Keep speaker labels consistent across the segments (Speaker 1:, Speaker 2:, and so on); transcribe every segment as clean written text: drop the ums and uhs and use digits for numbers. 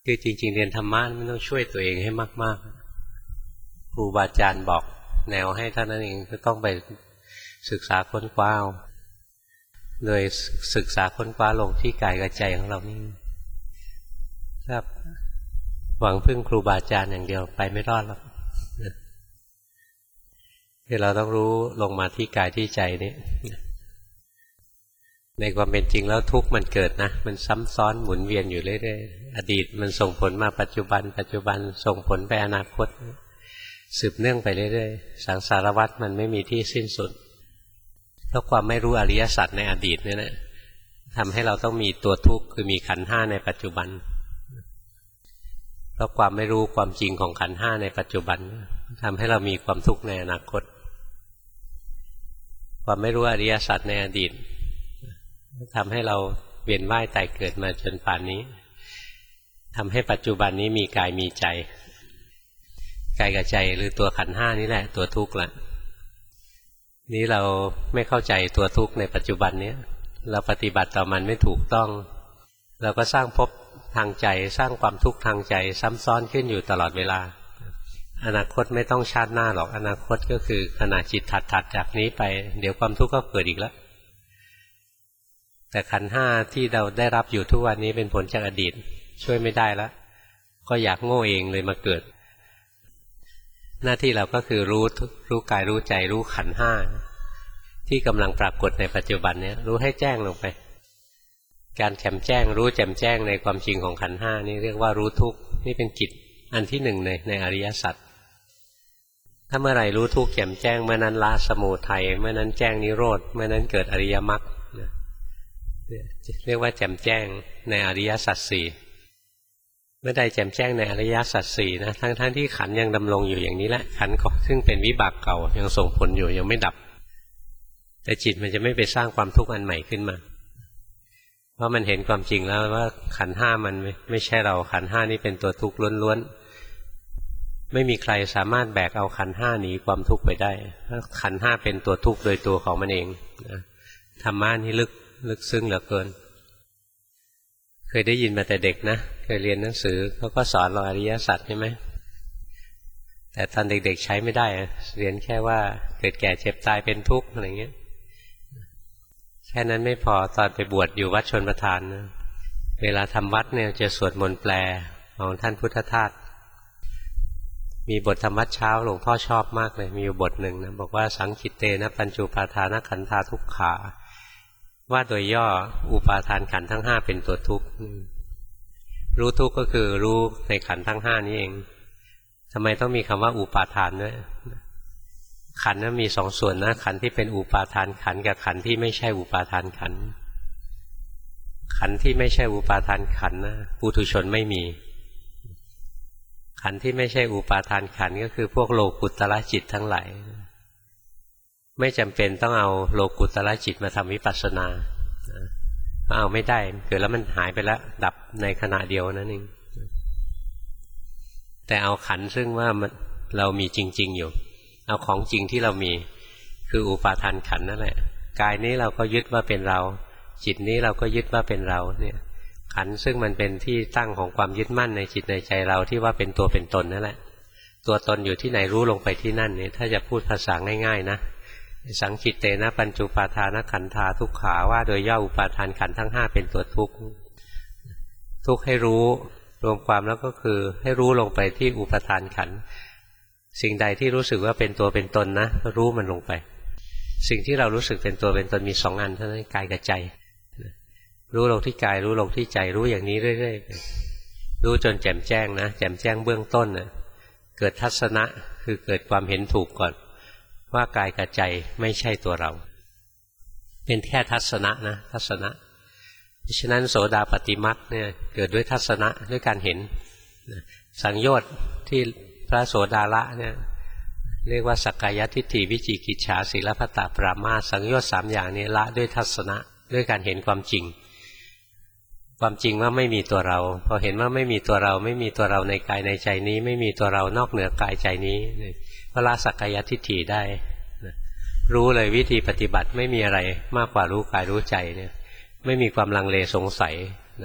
Speaker 1: คือจริงๆเรียนธรรมะไม่ต้องช่วยตัวเองให้มากๆครูบาอาจารย์บอกแนวให้เท่านั้นเองก็ต้องไปศึกษาค้นคว้าโดยศึกษาค้นคว้าลงที่กายกับใจของเรานี่ครับหวังพึ่งครูบาอาจารย์อย่างเดียวไปไม่รอดหรอกคือเราต้องรู้ลงมาที่กายที่ใจนี่ในความเป็นจริงแล้วทุกข์มันเกิดนะมันซ้ำซ้อนหมุนเวียนอยู่เรื่อยๆอดีตมันส่งผลมาปัจจุบันปัจจุบันส่งผลไปอนาคตสืบเนื่องไปเรื่อยๆสังสารวัฏมันไม่มีที่สิ้นสุดเพราะความไม่รู้อริยสัจในอดีตนี่แหละทำให้เราต้องมีตัวทุกข์คือมีขันธ์ห้าในปัจจุบันเพราะความไม่รู้ความจริงของขันธ์ห้าในปัจจุบันทำให้เรามีความทุกข์ในอนาคตความไม่รู้อริยสัจในอดีตทำให้เราเวียนว่ายตายเกิดมาจนป่านนี้ทำให้ปัจจุบันนี้มีกายมีใจกายกับใจหรือตัวขันธ์ห้านี่แหละตัวทุกข์ละนี้เราไม่เข้าใจตัวทุกข์ในปัจจุบันนี้เราปฏิบัติต่อมันไม่ถูกต้องเราก็สร้างภพทางใจสร้างความทุกข์ทางใจซ้ำซ้อนขึ้นอยู่ตลอดเวลาอนาคตไม่ต้องชาติหน้าหรอกอนาคตก็คือขณะจิตถัดจากนี้ไปเดี๋ยวความทุกข์ก็เกิดอีกแล้วแต่ขันธ์ห้าที่เราได้รับอยู่ทุกวันนี้เป็นผลจากอดีตช่วยไม่ได้แล้วก็อยากโง่เองเลยมาเกิดหน้าที่เราก็คือรู้กายรู้ใจรู้ขันธ์ห้าที่กำลังปรากฏในปัจจุบันนี้รู้ให้แจ้งลงไปการแจ่มแจ้งรู้แจ่มแจ้งในความจริงของขันธ์ห้านี่เรียกว่ารู้ทุกข์นี่เป็นกิจอันที่หนึ่งในอริยสัจถ้าเมื่อไหร่รู้ทุกข์แจ่มแจ้งเมื่อนั้นละสมุทัยเมื่อนั้นแจ้งนิโรธเมื่อนั้นเกิดอริยมรรคเรียกว่าแจ่มแจ้งในอริยสัจสี่เมื่อใดแจ่มแจ้งในอริยสัจสี่นะทั้งที่ขันยังดำรงอยู่อย่างนี้แหละขันซึ่งเป็นวิบากเก่ายังส่งผลอยู่ยังไม่ดับแต่จิตมันจะไม่ไปสร้างความทุกข์อันใหม่ขึ้นมาเพราะมันเห็นความจริงแล้วว่าขันธ์ห้ามันไม่ใช่เราขันธ์ห้านี่เป็นตัวทุกข์ล้วนๆไม่มีใครสามารถแบกเอาขันธ์ห้าหนีความทุกข์ไปได้ขันธ์ห้าเป็นตัวทุกข์โดยตัวของมันเองธรรมะนี่ลึกซึ้งเหลือเกินเคยได้ยินมาแต่เด็กนะเคยเรียนหนังสือเขาก็สอนเราอริยสัจใช่ไหมแต่ตอนเด็กๆใช้ไม่ได้เรียนแค่ว่าเกิดแก่เจ็บตายเป็นทุกข์อะไรเงี้ยแค่นั้นไม่พอตอนไปบวชอยู่วัดชลประทานนะเวลาทำวัดเนี่ยจะสวดมนต์แปลของท่านพุทธทาสมีบทธรรมวัดเช้าหลวงพ่อชอบมากเลยมีอยู่บทหนึ่งนะบอกว่าสังคิตเตนะปัญจุปาทานขันธาทุกขาว่าโดยย่ออุปาทานขันธ์ทั้งห้าเป็นตัวทุกข์รู้ทุกข์ก็คือรู้ในขันธ์ทั้งห้านี้เองทำไมต้องมีคำว่าอุปาทานด้วยขันธ์นั้นมีสองส่วนนะขันธ์ที่เป็นอุปาทานขันธ์กับขันธ์ที่ไม่ใช่อุปาทานขันธ์ขันธ์ที่ไม่ใช่อุปาทานขันธ์นะปุถุชนไม่มีขันธ์ที่ไม่ใช่อุปาทานขันธ์ก็คือพวกโลกุตตรจิตทั้งหลายไม่จำเป็นต้องเอาโลกุตตรจิตมาทำวิปัสสนาเอาไม่ได้เกิดแล้วมันหายไปแล้วดับในขณะเดียวนั่นเองแต่เอาขันธ์ซึ่งว่าเรามีจริงๆอยู่เอาของจริงที่เรามีคืออุปาทานขันธ์นั่นแหละกายนี้เราก็ยึดว่าเป็นเราจิตนี้เราก็ยึดว่าเป็นเราเนี่ยขันธ์ซึ่งมันเป็นที่ตั้งของความยึดมั่นในจิตในใจเราที่ว่าเป็นตัวเป็นตนนั่นแหละตัวตนอยู่ที่ไหนรู้ลงไปที่นั่นเนี่ยถ้าจะพูดภาษาง่ายๆนะสังคิตเตนะปัญจุปาทานขันธาทุกขาว่าโดยย่ออุปาทานขันธ์ทั้งห้าเป็นตัวทุกข์ทุกข์ให้รู้รวมความแล้วก็คือให้รู้ลงไปที่อุปาทานขันธ์สิ่งใดที่รู้สึกว่าเป็นตัวเป็นตนนะรู้มันลงไปสิ่งที่เรารู้สึกเป็นตัวเป็นตนมีสองอันเท่านั้นกายกับใจรู้ลงที่กายรู้ลงที่ใจรู้อย่างนี้เรื่อยๆรู้จนแจ่มแจ้งนะแจ่มแจ้งเบื้องต้นนะเกิดทัศนะคือเกิดความเห็นถูกก่อนว่ากายกับใจไม่ใช่ตัวเราเป็นแค่ทัศนะนะทัศนะเพราะฉะนั้นโสดาปัตติมรรคเนี่ยเกิดด้วยทัศนะด้วยการเห็นสังโยชน์ที่พระโสดาละเนี่ยเรียกว่าสักกายทิฏฐิวิจิกิจฉาศีลพัตตปรามาสสังโยชน์สามอย่างนี้ละด้วยทัศนะด้วยการเห็นความจริงความจริงว่าไม่มีตัวเราพอเห็นว่าไม่มีตัวเราไม่มีตัวเราในกายในใจนี้ไม่มีตัวเรานอกเหนือกายใจนี้ก็ละสักกายทิฏฐิได้รู้เลยวิธีปฏิบัติไม่มีอะไรมากกว่ารู้กายรู้ใจเนี่ยไม่มีความลังเลสงสัยนะ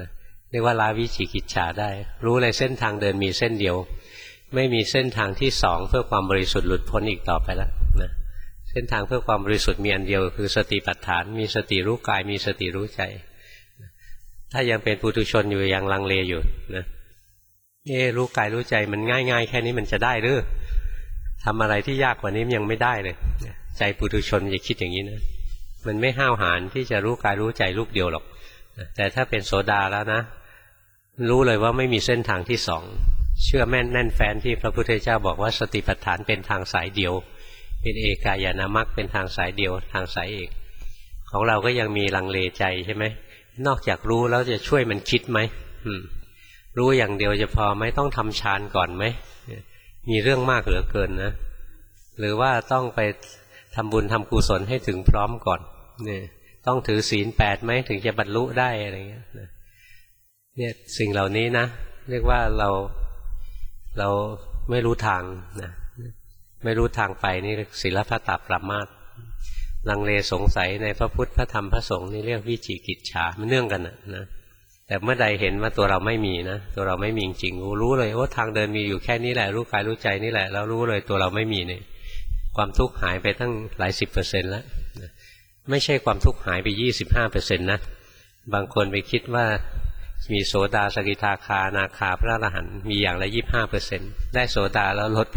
Speaker 1: เรียกว่าละวิจิกิจฉาได้รู้เลยเส้นทางเดินมีเส้นเดียวไม่มีเส้นทางที่สองเพื่อความบริสุทธิ์หลุดพ้นอีกต่อไปแล้วนะเส้นทางเพื่อความบริสุทธิ์มีอันเดียวคือสติปัฏฐานมีสติรู้กายมีสติรู้ใจถ้ายังเป็นปุถุชนอยู่ยังลังเลอยู่นะรู้กายรู้ใจมันง่ายๆแค่นี้มันจะได้หรือทำอะไรที่ยากกว่านี้ยังไม่ได้เลยใจปุถุชนอย่าคิดอย่างนี้นะมันไม่ห้าวหาญที่จะรู้กายรู้ใจลูกเดียวหรอกแต่ถ้าเป็นโสดาแล้วนะรู้เลยว่าไม่มีเส้นทางที่สองเชื่อแม่นแน่นแฟ้นที่พระพุทธเจ้าบอกว่าสติปัฏฐานเป็นทางสายเดียวเป็นเอกายนามรรคเป็นทางสายเดียวทางสายเอกของเราก็ยังมีลังเลใจใช่ไหมนอกจากรู้แล้วจะช่วยมันคิดไหมรู้อย่างเดียวจะพอไหมต้องทำฌานก่อนไหมมีเรื่องมากเหลือเกินนะหรือว่าต้องไปทำบุญทำกุศลให้ถึงพร้อมก่อนเนี่ยต้องถือศีล 8ไหมถึงจะบรรลุได้อะไรเงี้ยเนี่ยสิ่งเหล่านี้นะเรียกว่าเราไม่รู้ทางนะไม่รู้ทางไปนี่ศีลพัตตปรามาสลังเลสงสัยในพระพุทธพระธรรมพระสงฆ์นี่เรียกวิจิกิจฉามันเนื่องกันนะแต่เมื่อใดเห็นว่าตัวเราไม่มีนะตัวเราไม่มีจริงรู้เลยว่าทางเดินมีอยู่แค่นี้แหละรู้กายรู้ใจนี่แหละแล้วรู้เลยตัวเราไม่มีเนี่ยความทุกข์หายไปตั้งหลาย10%แล้วไม่ใช่ความทุกข์หายไป 25% นะบางคนไปคิดว่ามีโสดาสกิทาคาอนาคาพระอรหันต์มีอย่างละ 25% ได้โสดาแล้วลดไป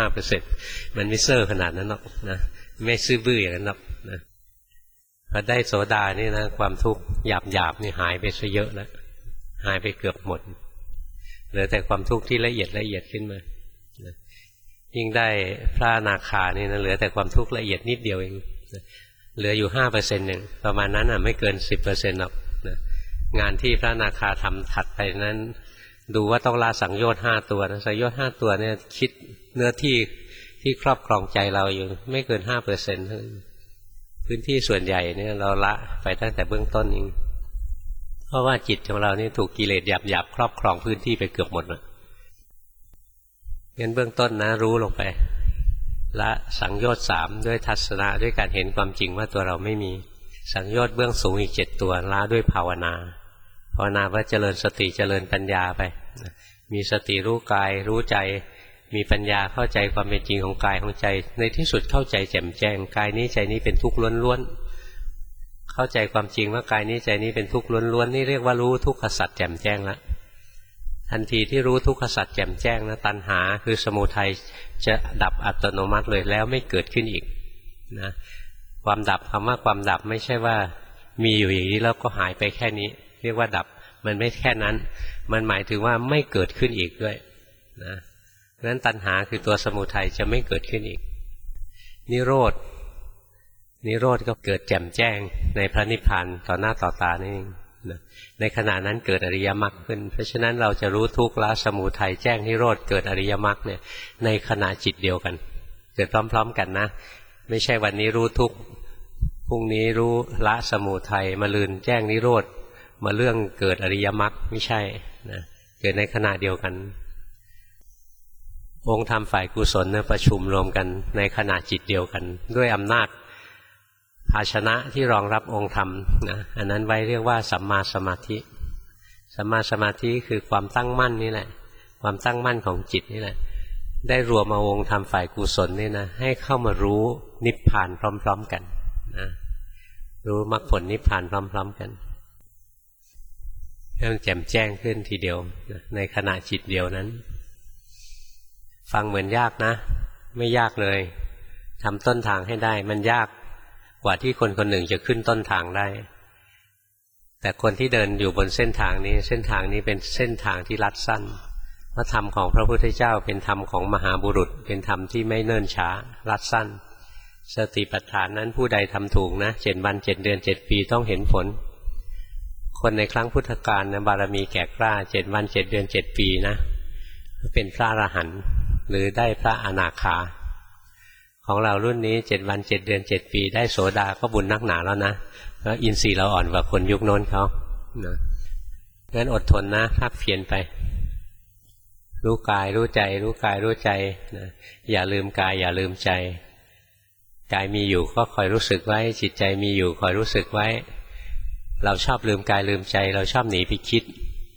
Speaker 1: 25% มันไม่เซ่อขนาดนั้นหรอกนะไม่ซื่อบื้ออย่างนั้นหรอกนะพอได้โสดานี่นะความทุกข์หยาบๆนี่หายไปซะเยอะแล้วหายไปเกือบหมดเหลือแต่ความทุกข์ที่ละเอียดขึ้นมายิ่งได้พระอนาคานี่นะเหลือแต่ความทุกข์ละเอียดนิดเดียวเองเหลืออยู่ 5% นึงประมาณนั้นไม่เกิน 10% หรอกนะงานที่พระอนาคาทำถัดไปนั้นดูว่าต้องละสังโยชน์5ตัวนะสังโยชน์5ตัวเนี่ยคิดเนื้อที่ครอบครองใจเราอยู่ไม่เกิน 5% พื้นที่ส่วนใหญ่เนี่ยเราละไปตั้งแต่เบื้องต้นเองเพราะว่าจิตของเรานี่ถูกกิเลสหยาบๆครอบครองพื้นที่ไปเกือบหมดแล้วงั้นเบื้องต้นนะรู้ลงไปละสังโยชน์3ด้วยทัศนะด้วยการเห็นความจริงว่าตัวเราไม่มีสังโยชน์เบื้องสูงอีก7ตัวละด้วยภาวนาว่าเจริญสติเจริญปัญญาไปมีสติรู้กายรู้ใจมีปัญญาเข้าใจความเป็นจริงของกายของใจในที่สุดเข้าใจแจ่มแจ้งกายนี้ใจนี้เป็นทุกข์ล้วนๆเข้าใจความจริงว่ากายนี้ใจนี้เป็นทุกข์ล้วนๆนี่เรียกว่ารู้ทุกขสัจแจ่มแจ้งแล้วทันทีที่รู้ทุกขสัจแจ่มแจ้งนะตัณหาคือสมุทัยจะดับอัตโนมัติเลยแล้วไม่เกิดขึ้นอีกนะความดับคำว่าความดับไม่ใช่ว่ามีอยู่อย่างนี้แล้วก็หายไปแค่นี้เรียกว่าดับมันไม่แค่นั้นมันหมายถึงว่าไม่เกิดขึ้นอีกด้วยนะนั้นตัณหาคือตัวสมุทัยจะไม่เกิดขึ้นอีกนิโรธก็เกิดแจ่มแจ้งในพระนิพพานต่อหน้าต่อตานี่เองในขณะนั้นเกิดอริยมรรคขึ้นเพราะฉะนั้นเราจะรู้ทุกข์ละสมุทัยแจ้งนิโรธเกิดอริยมรรคเนี่ยในขณะจิตเดียวกันเกิดพร้อมๆกันนะไม่ใช่วันนี้รู้ทุกข์พรุ่งนี้รู้ละสมุทัยมะรืนแจ้งนิโรธมาเรื่องเกิดอริยมรรคไม่ใช่นะเกิดในขณะเดียวกันองค์ธรรมฝ่ายกุศลเนี่ยประชุมรวมกันในขณะจิตเดียวกันด้วยอำนาจภาชนะที่รองรับองค์ธรรมนะอันนั้นไว้เรียกว่าสัมมาสมาธิสัมมาสมาธิคือความตั้งมั่นนี่แหละความตั้งมั่นของจิตนี่แหละได้รวมเอาองค์ธรรมฝ่ายกุศลนี่นะให้เข้ามารู้นิพพานพร้อมๆกันนะรู้มรรคผลนิพพานพร้อมๆกันให้มันแจ่มแจ้งขึ้นทีเดียวนะในขณะจิตเดียวนั้นฟังเหมือนยากนะไม่ยากเลยทำต้นทางให้ได้มันยากกว่าที่คนคนหนึ่งจะขึ้นต้นทางได้แต่คนที่เดินอยู่บนเส้นทางนี้เป็นเส้นทางที่ลัดสั้นเพราะธรรมของพระพุทธเจ้าเป็นธรรมของมหาบุรุษเป็นธรรมที่ไม่เนิ่นช้าลัดสั้นสติปัฏฐานนั้นผู้ใดทำถูกนะ7 วัน 7 เดือน 7 ปีต้องเห็นผลคนในครั้งพุทธกาลนะบารมีแก่กล้า7 วัน 7 เดือน 7 ปีนะเป็นพระอรหันต์หรือได้พระอนาคาของเรารุ่นนี้7 วัน 7 เดือน 7 ปีได้โสดาก็บุญนักหนาแล้วนะเพราะอินทรีย์เราอ่อนกว่าคนยุคโน้นเขานะงั้นอดทนนะภาคเพียรไปรู้กายรู้ใจรู้กายรู้ใจนะอย่าลืมกายอย่าลืมใจกายมีอยู่ก็คอยรู้สึกไว้จิตใจมีอยู่คอยรู้สึกไว้เราชอบลืมกายลืมใจเราชอบหนีไปคิด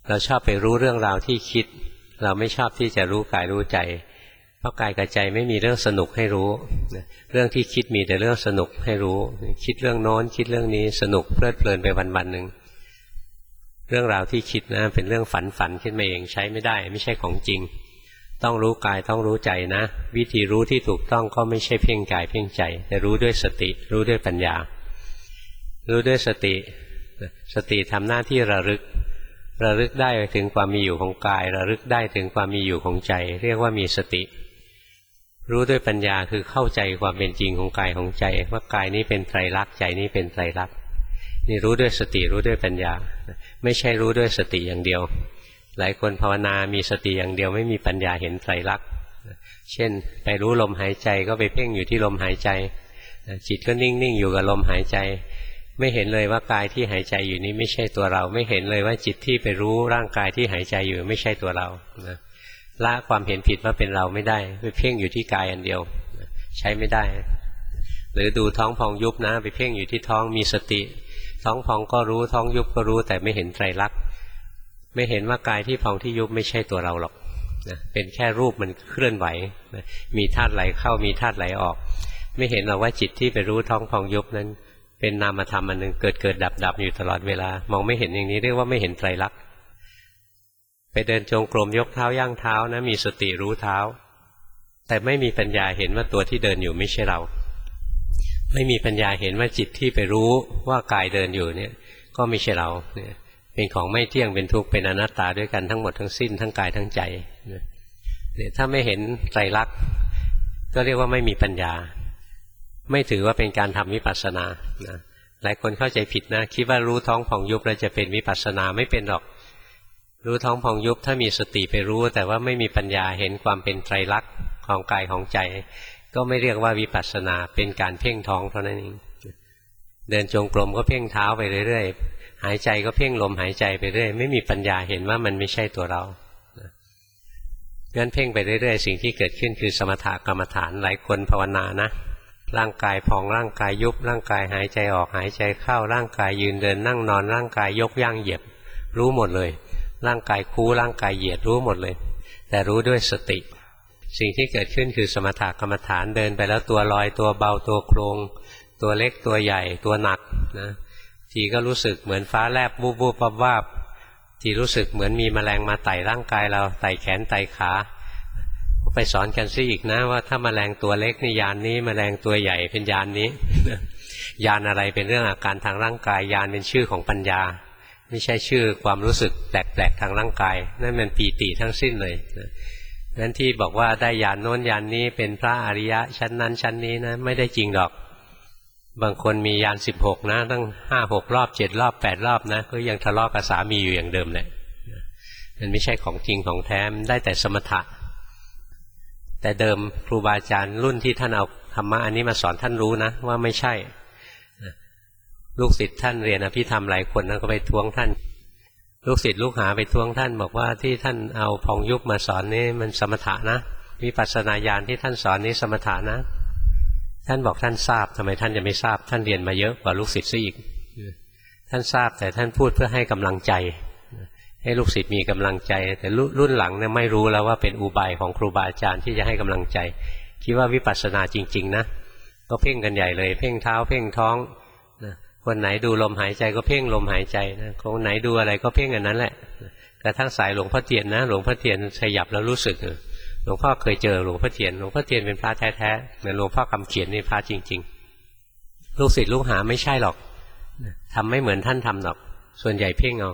Speaker 1: เราชอบไปรู้เรื่องราวที่คิดเราไม่ชอบที่จะรู้กายรู้ใจเพราะกายกับใจไม่มีเรื่องสนุกให้รู้เรื่องที่คิดมีแต่เรื่องสนุกให้รู้คิดเรื่องโน้นคิดเรื่องนี้สนุกเพลิดเพลินไปวันๆหนึ่งเรื่องราวที่คิดนะเป็นเรื่องฝันขึ้นมาเองใช้ไม่ได้ไม่ใช่ของจริงต้องรู้กายต้องรู้ใจนะวิธีรู้ที่ถูกต้องก็ไม่ใช่เพ่งกายเพ่งใจแต่รู้ด้วยสติรู้ด้วยปัญญารู้ด้วยสติสติทำหน้าที่ระลึกได้ถึงความมีอยู่ของกายระลึกได้ถึงความมีอยู่ของใจเรียกว่ามีสติรู้ด้วยปัญญาคือเข้าใจความเป็นจริงของกายของใจว่ากายนี้เป็นไตรลักษณ์ใจนี้เป็นไตรลักษณ์นี่รู้ด้วยสติรู้ด้วยปัญญาไม่ใช่รู้ด้วยสติอย่างเดียวหลายคนภาวนามีสติอย่างเดียวไม่มีปัญญาเห็นไตรลักษณ์เช่นไปรู้ลมหายใจก็ไปเพ่งอยู่ที่ลมหายใจจิตก็นิ่งๆอยู่กับลมหายใจไม่เห็นเลยว่ากายที่หายใจอยู่นี้ไม่ใช่ตัวเราไม่เห็นเลยว่าจิตที่ไปรู้ร่างกายที่หายใจอยู่ไม่ใช่ตัวเราละความเห็นผิดว่าเป็นเราไม่ได้ไปเพ่งอยู่ที่กายอันเดียวใช้ไม่ได้หรือดูท้องพองยุบนะไปเพ่งอยู่ที่ท้องมีสติท้องพองก็รู้ท้องยุบก็รู้แต่ไม่เห็นไตรลักษณ์ไม่เห็นว่ากายที่พองที่ยุบไม่ใช่ตัวเราหรอกเป็นแค่รูปมันเคลื่อนไหวมีธาตุไหลเข้ามีธาตุไหลออกไม่เห็นหรอกว่าจิตที่ไปรู้ท้องพองยุบนั้นเป็นนามธรรมอันหนึ่งเกิดดับอยู่ตลอดเวลามองไม่เห็นอย่างนี้เรียกว่าไม่เห็นไตรลักษณ์ไปเดินจงกรมยกเท้าย่างเท้านะมีสติรู้เท้าแต่ไม่มีปัญญาเห็นว่าตัวที่เดินอยู่ไม่ใช่เราไม่มีปัญญาเห็นว่าจิตที่ไปรู้ว่ากายเดินอยู่เนี่ยก็ไม่ใช่เราเนี่ยเป็นของไม่เที่ยงเป็นทุกข์เป็นอนัตตาด้วยกันทั้งหมดทั้งสิ้นทั้งกายทั้งใจเนี่ยถ้าไม่เห็นไตรลักษณ์ก็เรียกว่าไม่มีปัญญาไม่ถือว่าเป็นการทำวิปัสสนานะหลายคนเข้าใจผิดนะคิดว่ารู้ท้องพองยุบแล้วจะเป็นวิปัสสนาไม่เป็นหรอกรู้ท้องพองยุบถ้ามีสติไปรู้แต่ว่าไม่มีปัญญาเห็นความเป็นไตรลักษณ์ของกายของใจก็ไม่เรียกว่าวิปัสสนาเป็นการเพ่งท้องเท่านั้นเองเดินจงกรมก็เพ่งเท้าไปเรื่อยๆหายใจก็เพ่งลมหายใจไปเรื่อยไม่มีปัญญาเห็นว่ามันไม่ใช่ตัวเรางั้นเพ่งไปเรื่อยๆสิ่งที่เกิดขึ้นคือสมถกรรมฐานหลายคนภาวนานะร่างกายพองร่างกายยุบร่างกายหายใจออกหายใจเข้าร่างกายยืนเดินนั่งนอนร่างกายยกย่างเหยียบรู้หมดเลยร่างกายคู่ร่างกายเหยียดรู้หมดเลยแต่รู้ด้วยสติสิ่งที่เกิดขึ้นคือสมถกรรมฐานเดินไปแล้วตัวลอยตัวเบาตัวโครงตัวเล็กตัวใหญ่ตัวหนักนะทีก็รู้สึกเหมือนฟ้าแลบวูบวูบวับวับทีรู้สึกเหมือนมีแมลงมาไต่ร่างกายเราไต่แขนไต่ขาไปสอนกันซิอีกนะว่าถ้าแมลงตัวเล็กนี่ยานนี้แมลงตัวใหญ่เป็นยานนี้ยานอะไรเป็นเรื่องอาการทางร่างกายยานเป็นชื่อของปัญญาไม่ใช่ชื่อความรู้สึกแปลกๆทางร่างกายนั่นมันปีติทั้งสิ้นเลยนั้นที่บอกว่าได้ยานโน้นยานนี้เป็นพระอริยะชั้นนั้นชั้นนี้นะไม่ได้จริงหรอกบางคนมียาน16นะตั้ง5-6 รอบ7 รอบ8 รอบนะก็ยังทะเลาะกับสามีอยู่อย่างเดิมแหละมันไม่ใช่ของจริงของแท้ได้แต่สมถะแต่เดิมครูบาอาจารย์รุ่นที่ท่านเอาธรรมะอันนี้มาสอนท่านรู้นะว่าไม่ใช่ลูกศิษย์ท่านเรียนอภิธรรมหลายคนนะก็ไปท้วงท่านลูกศิษย์ลูกหาไปท้วงท่านบอกว่าที่ท่านเอาพองยุบมาสอนนี่มันสมถะนะวิปัสสนาญาณที่ท่านสอนนี้สมถะนะท่านบอกท่านทราบทำไมท่านจะไม่ทราบท่านเรียนมาเยอะกว่าลูกศิษย์ซะอีกท่านทราบแต่ท่านพูดเพื่อให้กำลังใจให้ลูกศิษย์มีกำลังใจแต่รุ่นหลังเนี่ยไม่รู้แล้วว่าเป็นอุบายของครูบาอาจารย์ที่จะให้กำลังใจคิดว่าวิปัสสนาจริงๆนะก็เพ่งกันใหญ่เลยเพ่งเท้าเพ่งท้องคนไหนดูลมหายใจก็เพ่งลมหายใจนะคนไหนดูอะไรก็เพ่งอันนั้นแหละกระทั่งสายหลวงพ่อเทียนนะหลวงพ่อเทียนขยับแล้วรู้สึกหลวงพ่อเคยเจอหลวงพ่อเทียนเป็นพระแท้ๆเหมือนหลวงพ่อคำเขียนนี่พระจริงๆลูกศิษย์ลูกหาไม่ใช่หรอกทำไม่เหมือนท่านทำหรอกส่วนใหญ่เพ่งเอา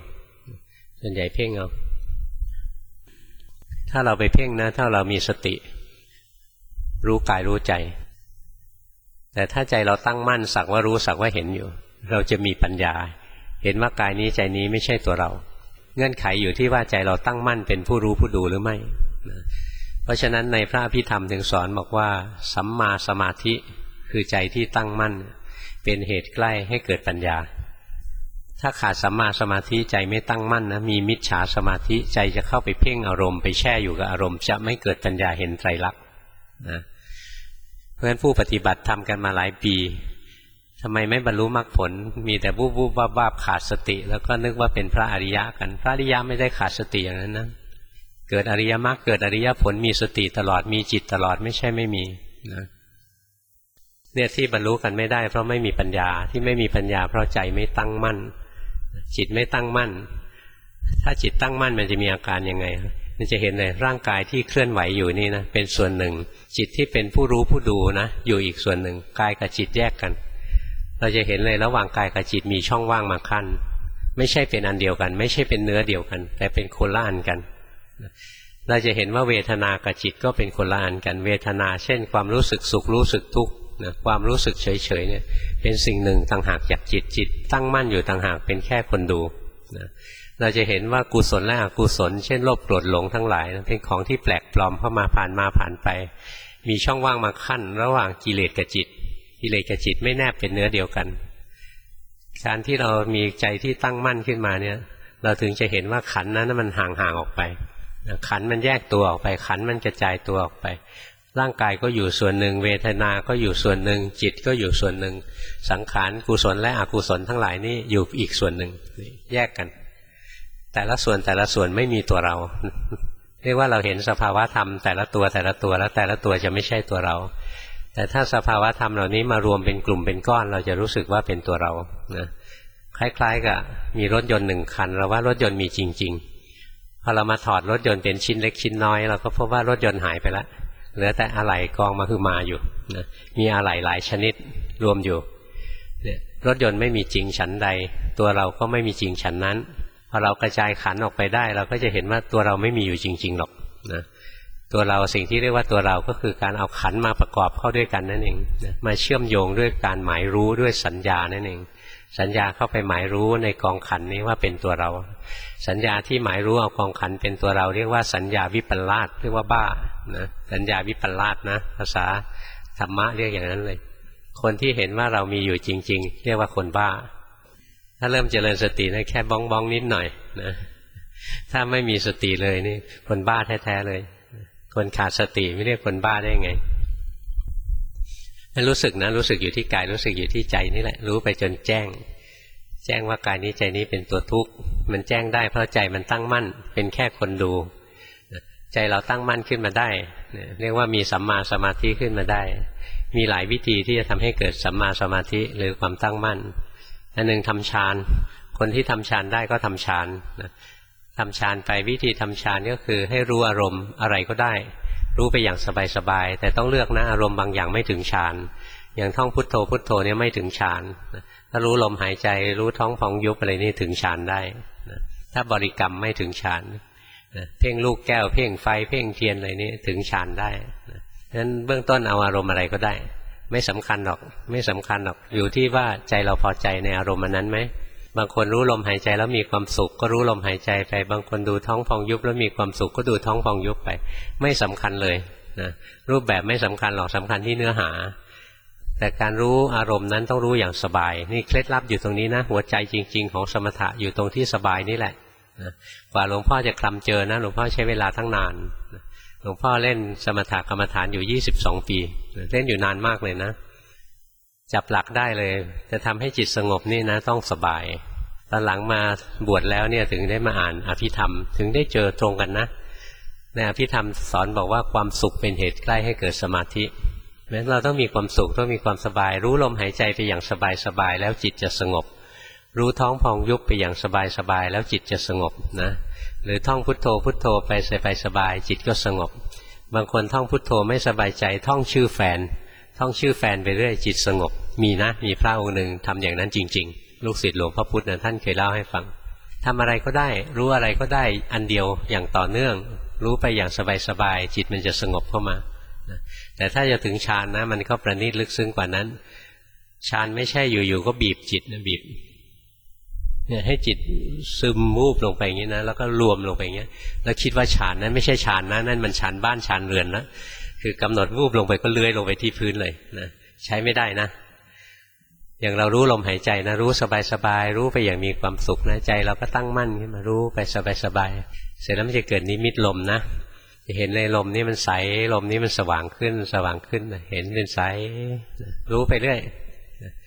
Speaker 1: ถ้าเราไปเพ่งนะถ้าเรามีสติรู้กายรู้ใจแต่ถ้าใจเราตั้งมั่นสักว่ารู้สักว่าเห็นอยู่เราจะมีปัญญาเห็นว่ากายนี้ใจนี้ไม่ใช่ตัวเราเงื่อนไขอยู่ที่ว่าใจเราตั้งมั่นเป็นผู้รู้ผู้ดูหรือไม่เพราะฉะนั้นในพระอภิธรรมถึงสอนบอกว่าสัมมาสมาธิคือใจที่ตั้งมั่นเป็นเหตุใกล้ให้เกิดปัญญาถ้าขาดสัมมาสมาธิใจไม่ตั้งมั่นนะมีมิจฉาสมาธิใจจะเข้าไปเพ่งอารมณ์ไปแช่อยู่กับอารมณ์จะไม่เกิดปัญญาเห็นไตรลักษณ์นะเพราะฉะนั้นผู้ปฏิบัติทำกันมาหลายปีทำไมไม่บรรลุมรรคผลมีแต่วูบวูบวาบวาบขาดสติแล้วก็นึกว่าเป็นพระอริยะกันพระอริยะไม่ได้ขาดสติอย่างนั้นนะเกิดอริยมรรคเกิดอริยผลมีสติตลอดมีจิตตลอดไม่ใช่ไม่มีนะเนี่ยที่บรรลุกันไม่ได้เพราะไม่มีปัญญาที่ไม่มีปัญญาเพราะใจไม่ตั้งมั่นจิตไม่ตั้งมั่นถ้าจิตตั้งมั่นมันจะมีอาการยังไงมันจะเห็นเลยร่างกายที่เคลื่อนไหวอยู่นี่นะเป็นส่วนหนึ่งจิตที่เป็นผู้รู้ผู้ดูนะอยู่อีกส่วนหนึ่งกายกับจิตแยกกันเราจะเห็นเลยระหว่างกายกับจิตมีช่องว่างมาขั้นไม่ใช่เป็นอันเดียวกันไม่ใช่เป็นเนื้อเดียวกันแต่เป็นคนละอันกันเราจะเห็นว่าเวทนากับจิตก็เป็นคนละอันกันเวทนาเช่นความรู้สึกสุขรู้สึกทุกข์นะความรู้สึกเฉยๆเนี่ยเป็นสิ่งหนึ่งต่างหากจากจิตจิตตั้งมั่นอยู่ต่างหากเป็นแค่คนดูนะเราจะเห็นว่ากุศลและอกุศลเช่นโลภโกรธหลงทั้งหลายนะเป็นของที่แปลกปลอมเข้ามาผ่านไปมีช่องว่างมาขั้นระหว่างกิเลสกับจิตกิเลสกับจิตไม่แนบเป็นเนื้อเดียวกันการที่เรามีใจที่ตั้งมั่นขึ้นมาเนี่ยเราถึงจะเห็นว่าขันธ์นั้นมันห่างๆออกไปขันธ์มันแยกตัวออกไปขันธ์มันกระจายตัวออกไปร่างกายก็อยู่ส่วนหนึ่งเวทนาก็อยู่ส่วนหนึ่งจิตก็อยู่ส่วนหนึ่งสังขารกุศลและอกุศลทั้งหลายนี่อยู่อีกส่วนหนึ่งแยกกันแต่ละส่วนไม่มีตัวเราเรียกว่าเราเห็นสภาวะธรรมแต่ละตัวแล้วแต่ละตัวจะไม่ใช่ตัวเราแต่ถ้าสภาวะธรรมเหล่านี้มารวมเป็นกลุ่มเป็นก้อนเราจะรู้สึกว่าเป็นตัวเรานะคล้ายๆกับมีรถยนต์1 คันเราว่ารถยนต์มีจริงๆพอเรามาถอดรถยนต์เป็นชิ้นเล็กชิ้นน้อยเราก็พบว่ารถยนต์หายไปแล้วเหลือแต่อะไหล่กองมาคือมาอยู่นะมีอะไหล่หลายชนิดรวมอยู่เนี่ยรถยนต์ไม่มีจริงฉันใดตัวเราก็ไม่มีจริงฉันนั้นพอเรากระจายขันธ์ออกไปได้เราก็จะเห็นว่าตัวเราไม่มีอยู่จริงๆหรอกนะตัวเราสิ่งที่เรียกว่าตัวเราก็คือการเอาขันธ์มาประกอบเข้าด้วยกันนั่นเองนะมาเชื่อมโยงด้วยการหมายรู้ด้วยสัญญานั่นเองสัญญาเข้าไปหมายรู้ในกองขันธ์นี้ว่าเป็นตัวเราสัญญาที่หมายรู้เอากองขันธ์เป็นตัวเราเรียกว่าสัญญาวิปลาสเรียกว่าบ้านะสัญญาวิปลาสนะภาษาธรรมะเรียกอย่างนั้นเลยคนที่เห็นว่าเรามีอยู่จริงๆเรียกว่าคนบ้าถ้าเริ่มเจริญสตินะแค่บ้องนิดหน่อยนะถ้าไม่มีสติเลยนี่คนบ้าแท้ๆเลยคนขาดสติไม่เรียกคนบ้าได้ไงรู้สึกนะรู้สึกอยู่ที่กายรู้สึกอยู่ที่ใจนี่แหละรู้ไปจนแจ้งว่ากายนี้ใจนี้เป็นตัวทุกข์มันแจ้งได้เพราะใจมันตั้งมั่นเป็นแค่คนดูใจเราตั้งมั่นขึ้นมาได้เรียกว่ามีสัมมาสมาธิขึ้นมาได้มีหลายวิธีที่จะทำให้เกิดสัมมาสมาธิหรือความตั้งมั่นอันหนึ่งทำฌานคนที่ทำฌานได้ก็ทำฌานทำฌานไปวิธีทำฌานก็คือให้รู้อารมณ์อะไรก็ได้รู้ไปอย่างสบายๆแต่ต้องเลือกนะอารมณ์บางอย่างไม่ถึงฌานอย่างท่องพุทโธพุทโธเนี่ยไม่ถึงฌานถ้ารู้ลมหายใจรู้ท้องพองยุบอะไรนี่ถึงฌานได้ถ้าบริกรรมไม่ถึงฌานเพ่งลูกแก้วเพ่งไฟเพ่งเทียนอะไรนี่ถึงฌานได้ฉะนั้นเบื้องต้นเอาอารมณ์อะไรก็ได้ไม่สำคัญหรอกอยู่ที่ว่าใจเราพอใจในอารมณ์นั้นไหมบางคนรู้ลมหายใจแล้วมีความสุขก็รู้ลมหายใจไปบางคนดูท้องพองยุบแล้วมีความสุขก็ดูท้องพองยุบไปไม่สำคัญเลยนะรูปแบบไม่สำคัญหรอกสำคัญที่เนื้อหาแต่การรู้อารมณ์นั้นต้องรู้อย่างสบายนี่เคล็ดลับอยู่ตรงนี้นะหัวใจจริงๆของสมถะอยู่ตรงที่สบายนี่แหละนะกว่าหลวงพ่อจะคลำเจอนะหลวงพ่อใช้เวลาทั้งนานหลวงพ่อเล่นสมถะกรรมฐานอยู่22 ปีเล่นอยู่นานมากเลยนะจับหลักได้เลยจะทำให้จิตสงบนี่นะต้องสบายตอนหลังมาบวชแล้วเนี่ยถึงได้มาอ่านอภิธรรมถึงได้เจอตรงกันนะในอภิธรรมสอนบอกว่าความสุขเป็นเหตุใกล้ให้เกิดสมาธิแม้เราต้องมีความสุขต้องมีความสบายรู้ลมหายใจไปอย่างสบายแล้วจิตจะสงบรู้ท้องพองยุบไปอย่างสบายแล้วจิตจะสงบนะหรือท่องพุทโธพุทโธไปสบายจิตก็สงบบางคนท่องพุทโธไม่สบายใจท่องชื่อแฟนไปเรื่อยจิตสงบมีพระองค์หนึ่งทำอย่างนั้นจริงๆลูกศิษย์หลวงพ่อพุธนะท่านเคยเล่าให้ฟังทำอะไรก็ได้รู้อะไรก็ได้อันเดียวอย่างต่อเนื่องรู้ไปอย่างสบายจิตมันจะสงบเข้ามาแต่ถ้าจะถึงฌานนะมันก็ประณีตลึกซึ้งกว่านั้นฌานไม่ใช่อยู่ๆก็บีบจิตนะบีบเนี่ยให้จิตซึมวูบลงไปอย่างนี้นะแล้วก็รวมลงไปอย่างนี้แล้วคิดว่าฌานนั้นไม่ใช่ฌานนะนั่นมันฌานบ้านฌานเรือนนะคือกำหนดวูบลงไปก็เลื้อยลงไปที่พื้นเลยนะใช้ไม่ได้นะอย่างเรารู้ลมหายใจนะรู้สบายๆรู้ไปอย่างมีความสุขนะใจเราก็ตั้งมั่นขึ้นมารู้ไปสบายๆเสร็จแล้วมันจะเกิดนิมิตลมนะจะเห็นในลมนี้มันใสลมนี้มันสว่างขึ้นเห็นเป็นใสรู้ไปเรื่อย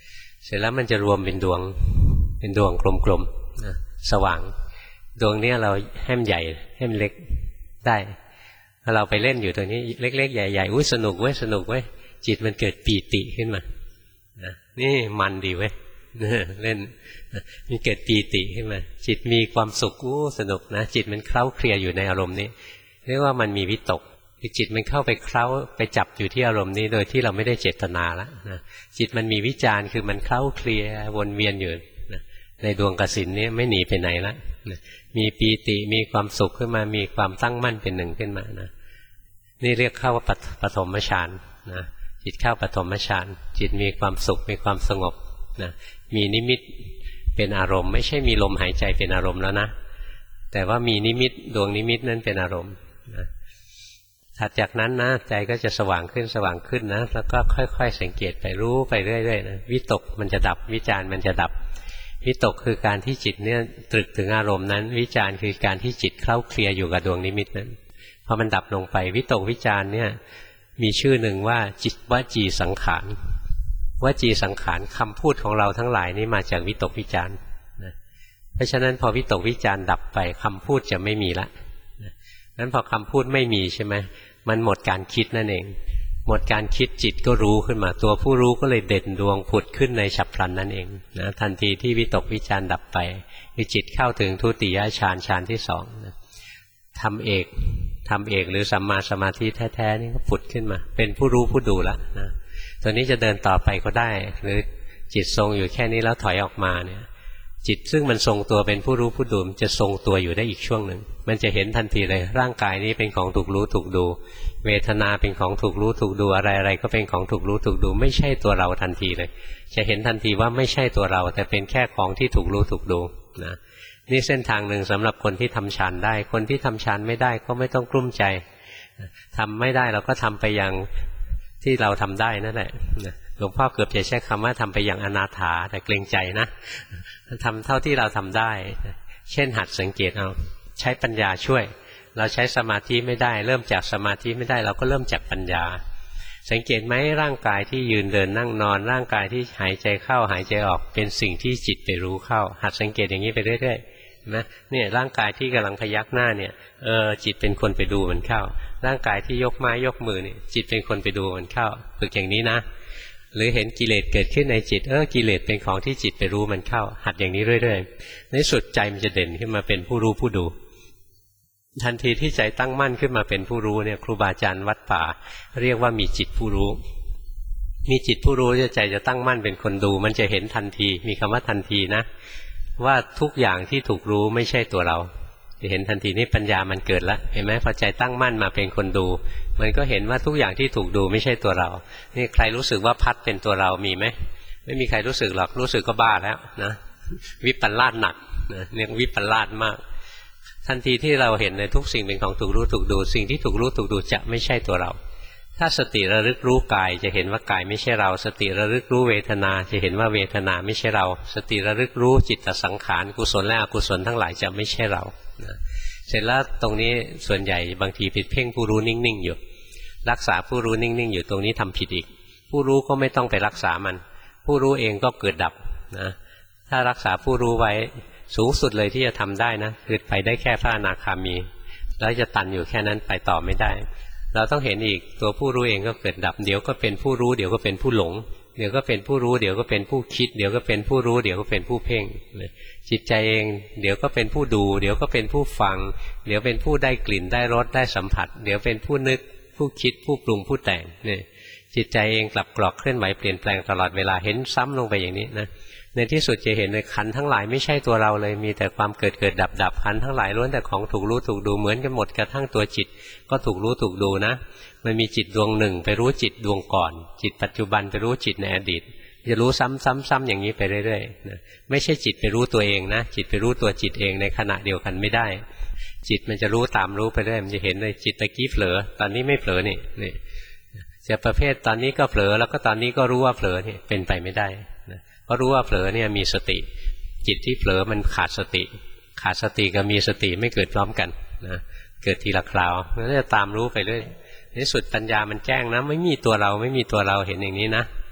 Speaker 1: เสร็จแล้วมันจะรวมเป็นดวงกลมๆนะสว่างดวงนี้เราให้มันใหญ่ให้มันเล็กได้ถ้าเราไปเล่นอยู่ตรงนี้เล็กๆใหญ่ๆอุ้ยสนุกเว้ยจิตมันเกิดปีติขึ้นมานะนี่มันดีเว้ยเล่นมันเกิดปีติขึ้นมาจิตมีความสุขสนุกนะจิตมันเคล้าเคลียอยู่ในอารมณ์นี้เรียกว่ามันมีวิตกจิตมันเข้าไปเคล้าไปจับอยู่ที่อารมณ์นี้โดยที่เราไม่ได้เจตนาแล้วนะจิตมันมีวิจารณ์คือมันเคล้าเคลียวนเวียนอยู่นะในดวงกสิณนี้ไม่หนีไปไหนละนะมีปีติมีความสุขขึ้นมามีความตั้งมั่นเป็นหนึ่งขึ้นมานะนี่เรียกเข้าว่าปฐมฌานนะจิตเข้าปฐมฌานจิตมีความสุขมีความสงบนะมีนิมิตเป็นอารมณ์ไม่ใช่มีลมหายใจเป็นอารมณ์แล้วนะแต่ว่ามีนิมิตดวงนิมิตนั้นเป็นอารมณ์นะถัดจากนั้นนะใจก็จะสว่างขึ้นนะแล้วก็ค่อยๆสังเกตไปรู้ไปเรื่อยๆนะวิตกมันจะดับวิจารมันจะดับวิตกคือการที่จิตเนี่ยตรึกถึงอารมณ์นั้นวิจารคือการที่จิตเคล้าเคลียอยู่กับดวงนิมิตนั้นพอมันดับลงไปวิตกวิจารเนี่ยมีชื่อหนึ่งว่าจิตวจีสังขารวจีสังขารคำพูดของเราทั้งหลายนี้มาจากวิตกวิจารนะเพราะฉะนั้นพอวิตกวิจารดับไปคำพูดจะไม่มีละนั้นพอคำพูดไม่มีใช่ไหมมันหมดการคิดนั่นเองหมดการคิดจิตก็รู้ขึ้นมาตัวผู้รู้ก็เลยเด่นดวงผุดขึ้นในฉับพลันนั่นเองนะทันทีที่วิตกวิจารดับไปคือจิตเข้าถึงทุติยฌานฌานที่สองนะทำเอกหรือสัมมาสมาธิแท้ๆนี่ก็ผุดขึ้นมาเป็นผู้รู้ผู้ดูละนะตัวนี้จะเดินต่อไปก็ได้หรือจิตทรงอยู่แค่นี้แล้วถอยออกมาเนี่ยจิตซึ่งมันทรงตัวเป็นผู้รู้ผู้ดูมันจะทรงตัวอยู่ได้อีกช่วงหนึ่งมันจะเห็นทันทีเลยร่างกายนี้เป็นของถูกรู้ถูกดูเวทนาเป็นของถูกรู้ถูกดูอะไรๆก็เป็นของถูกรู้ถูกดูไม่ใช่ตัวเราทันทีเลยจะเห็นทันทีว่าไม่ใช่ตัวเราแต่เป็นแค่ของที่ถูกรู้ถูกดูนะนี่เส้นทางหนึ่งสำหรับคนที่ทำฌานได้คนที่ทำฌานไม่ได้ก็ไม่ต้องกลุ้มใจทำไม่ได้เราก็ทำไปอย่างที่เราทำได้นั่นแหละหลวงพ่อเกือบจะใช้คำว่าทำไปอย่างอนาถาแต่เกรงใจนะทำเท่าที่เราทำได้เช่นหัดสังเกตเอาใช้ปัญญาช่วยเราใช้สมาธิไม่ได้เริ่มจากสมาธิไม่ได้เราก็เริ่มจากปัญญาสังเกตไหมร่างกายที่ยืนเดินนั่งนอนร่างกายที่หายใจเข้าหายใจออกเป็นสิ่งที่จิตไปรู้เข้าหัดสังเกตอย่างนี้ไปเรื่อยๆนะเนี่ยร่างกายที่กำลังพยักหน้าเนี่ยจิตเป็นคนไปดูมันเข้าร่างกายที่ยกไม้ยกมือเนี่ยจิตเป็นคนไปดูมันเข้าฝึกอย่างนี้นะหรือเห็นกิเลสเกิดขึ้นในจิตกิเลสเป็นของที่จิตไปรู้มันเข้าหัดอย่างนี้เรื่อยๆในสุดใจมันจะเด่นขึ้นมาเป็นผู้รู้ผู้ดูทันทีที่ใจตั้งมั่นขึ้นมาเป็นผู้รู้เนี่ยครูบาอาจารย์วัดป่าเรียกว่ามีจิตผู้รู้มีจิตผู้รู้ใจจะตั้งมั่นเป็นคนดูมันจะเห็นทันทีมีคำว่าทันทีนะว่าทุกอย่างที่ถูกรู้ไม่ใช่ตัวเราจะเห็นทันทีนี่ปัญญามันเกิดแล้วเห็นไหมพอใจตั้งมั่นมาเป็นคนดูมันก็เห็นว่าทุกอย่างที่ถูกดูไม่ใช่ตัวเรานี่ใครรู้สึกว่าพัดเป็นตัวเรามีไหมไม่มีใครรู้สึกหรอกรู้สึกก็บ้าแล้วนะวิปลาสหนักนะเนี่ยวิปลาสมากทันทีที่เราเห็นในทุกสิ่งเป็นของถูกรู้ถูกดูสิ่งที่ถูกรู้ถูกดูจะไม่ใช่ตัวเราถ้าสติระลึกรู้กายจะเห็นว่ากายไม่ใช่เราสติระลึกรู้เวทนาจะเห็นว่าเวทนาไม่ใช่เราสติระลึกรู้จิตสังขารกุศลและอกุศลทั้งหลายจะไม่ใช่เราเสร็จแล้วตรงนี้ส่วนใหญ่บางทีผิดเพ่งผู้รู้นิ่งๆอยู่รักษาผู้รู้นิ่งๆอยู่ตรงนี้ทำผิดอีกผู้รู้ก็ไม่ต้องไปรักษามันผู้รู้เองก็เกิดดับนะถ้ารักษาผู้รู้ไว้สูงสุดเลยที่จะทำได้นะคือไปได้แค่พระอนาคามีแล้วจะตันอยู่แค่นั้นไปต่อไม่ได้เราต้องเห็นอีกตัวผู้รู้เองก็เกิดดับเดี๋ยวก็เป็นผู้รู้เดี๋ยวก็เป็นผู้หลงเดี๋ยวก็เป็นผู้รู้เดี๋ยวก็เป็นผู้คิดเดี๋ยวก็เป็นผู้รู้เดี๋ยวก็เป็นผู้เพ่งจิตใจเองเดี๋ยวก็เป็นผู้ดูเดี๋ยวก็เป็นผู้ฟังเดี๋ยวเป็นผู้ได้กลิ่นได้รสได้สัมผัสเดี๋ยวเป็นผู้นึกผู้คิดผู้ปรุงผู้แต่งเนี่ยจิตใจเองกลับกรอกเคลื่อนไหวเปลี่ยนแปลงตลอดเวลาเห็นซ้ำลงไปอย่างนี้นะในที่สุดจะเห็นเลยขันธ์ทั้งหลายไม่ใช่ตัวเราเลยมีแต่ความเกิดเกิดดับดับขันธ์ทั้งหลายล้วนแต่ของถูกรู้ถูกดูเหมือนกันหมดกระทั่งตัวจิตก็ถูกรู้ถูกดูนะมันมีจิตดวงหนึ่งไปรู้จิตดวงก่อนจิตปัจจุบันไปรู้จิตในอดีตจะรู้ซ้ำๆอย่างนี้ไปเรื่อยๆนะไม่ใช่จิตไปรู้ตัวเองนะจิตไปรู้ตัวจิตเองในขณะเดียวกันไม่ได้จิตมันจะรู้ตามรู้ไปเรื่อยมันจะเห็นเลยจิตตะกี้เผลอตอนนี้ไม่เผลอนี่จะประเภทตอนนี้ก็เผลอแล้วก็ตอนนี้ก็รู้ว่าเผลอนี่เป็นไปไม่ได้นะเพราะรู้ว่าเผลอเนี่ยมีสติจิตที่เผลอมันขาดสติกับมีสติไม่เกิดพร้อมกันนะเกิดทีละคราวมันจะตามรู้ไปเรื่อยในสุดปัญญามันแจ้งนะไม่มีตัวเราเห็นอย่างนี้นะ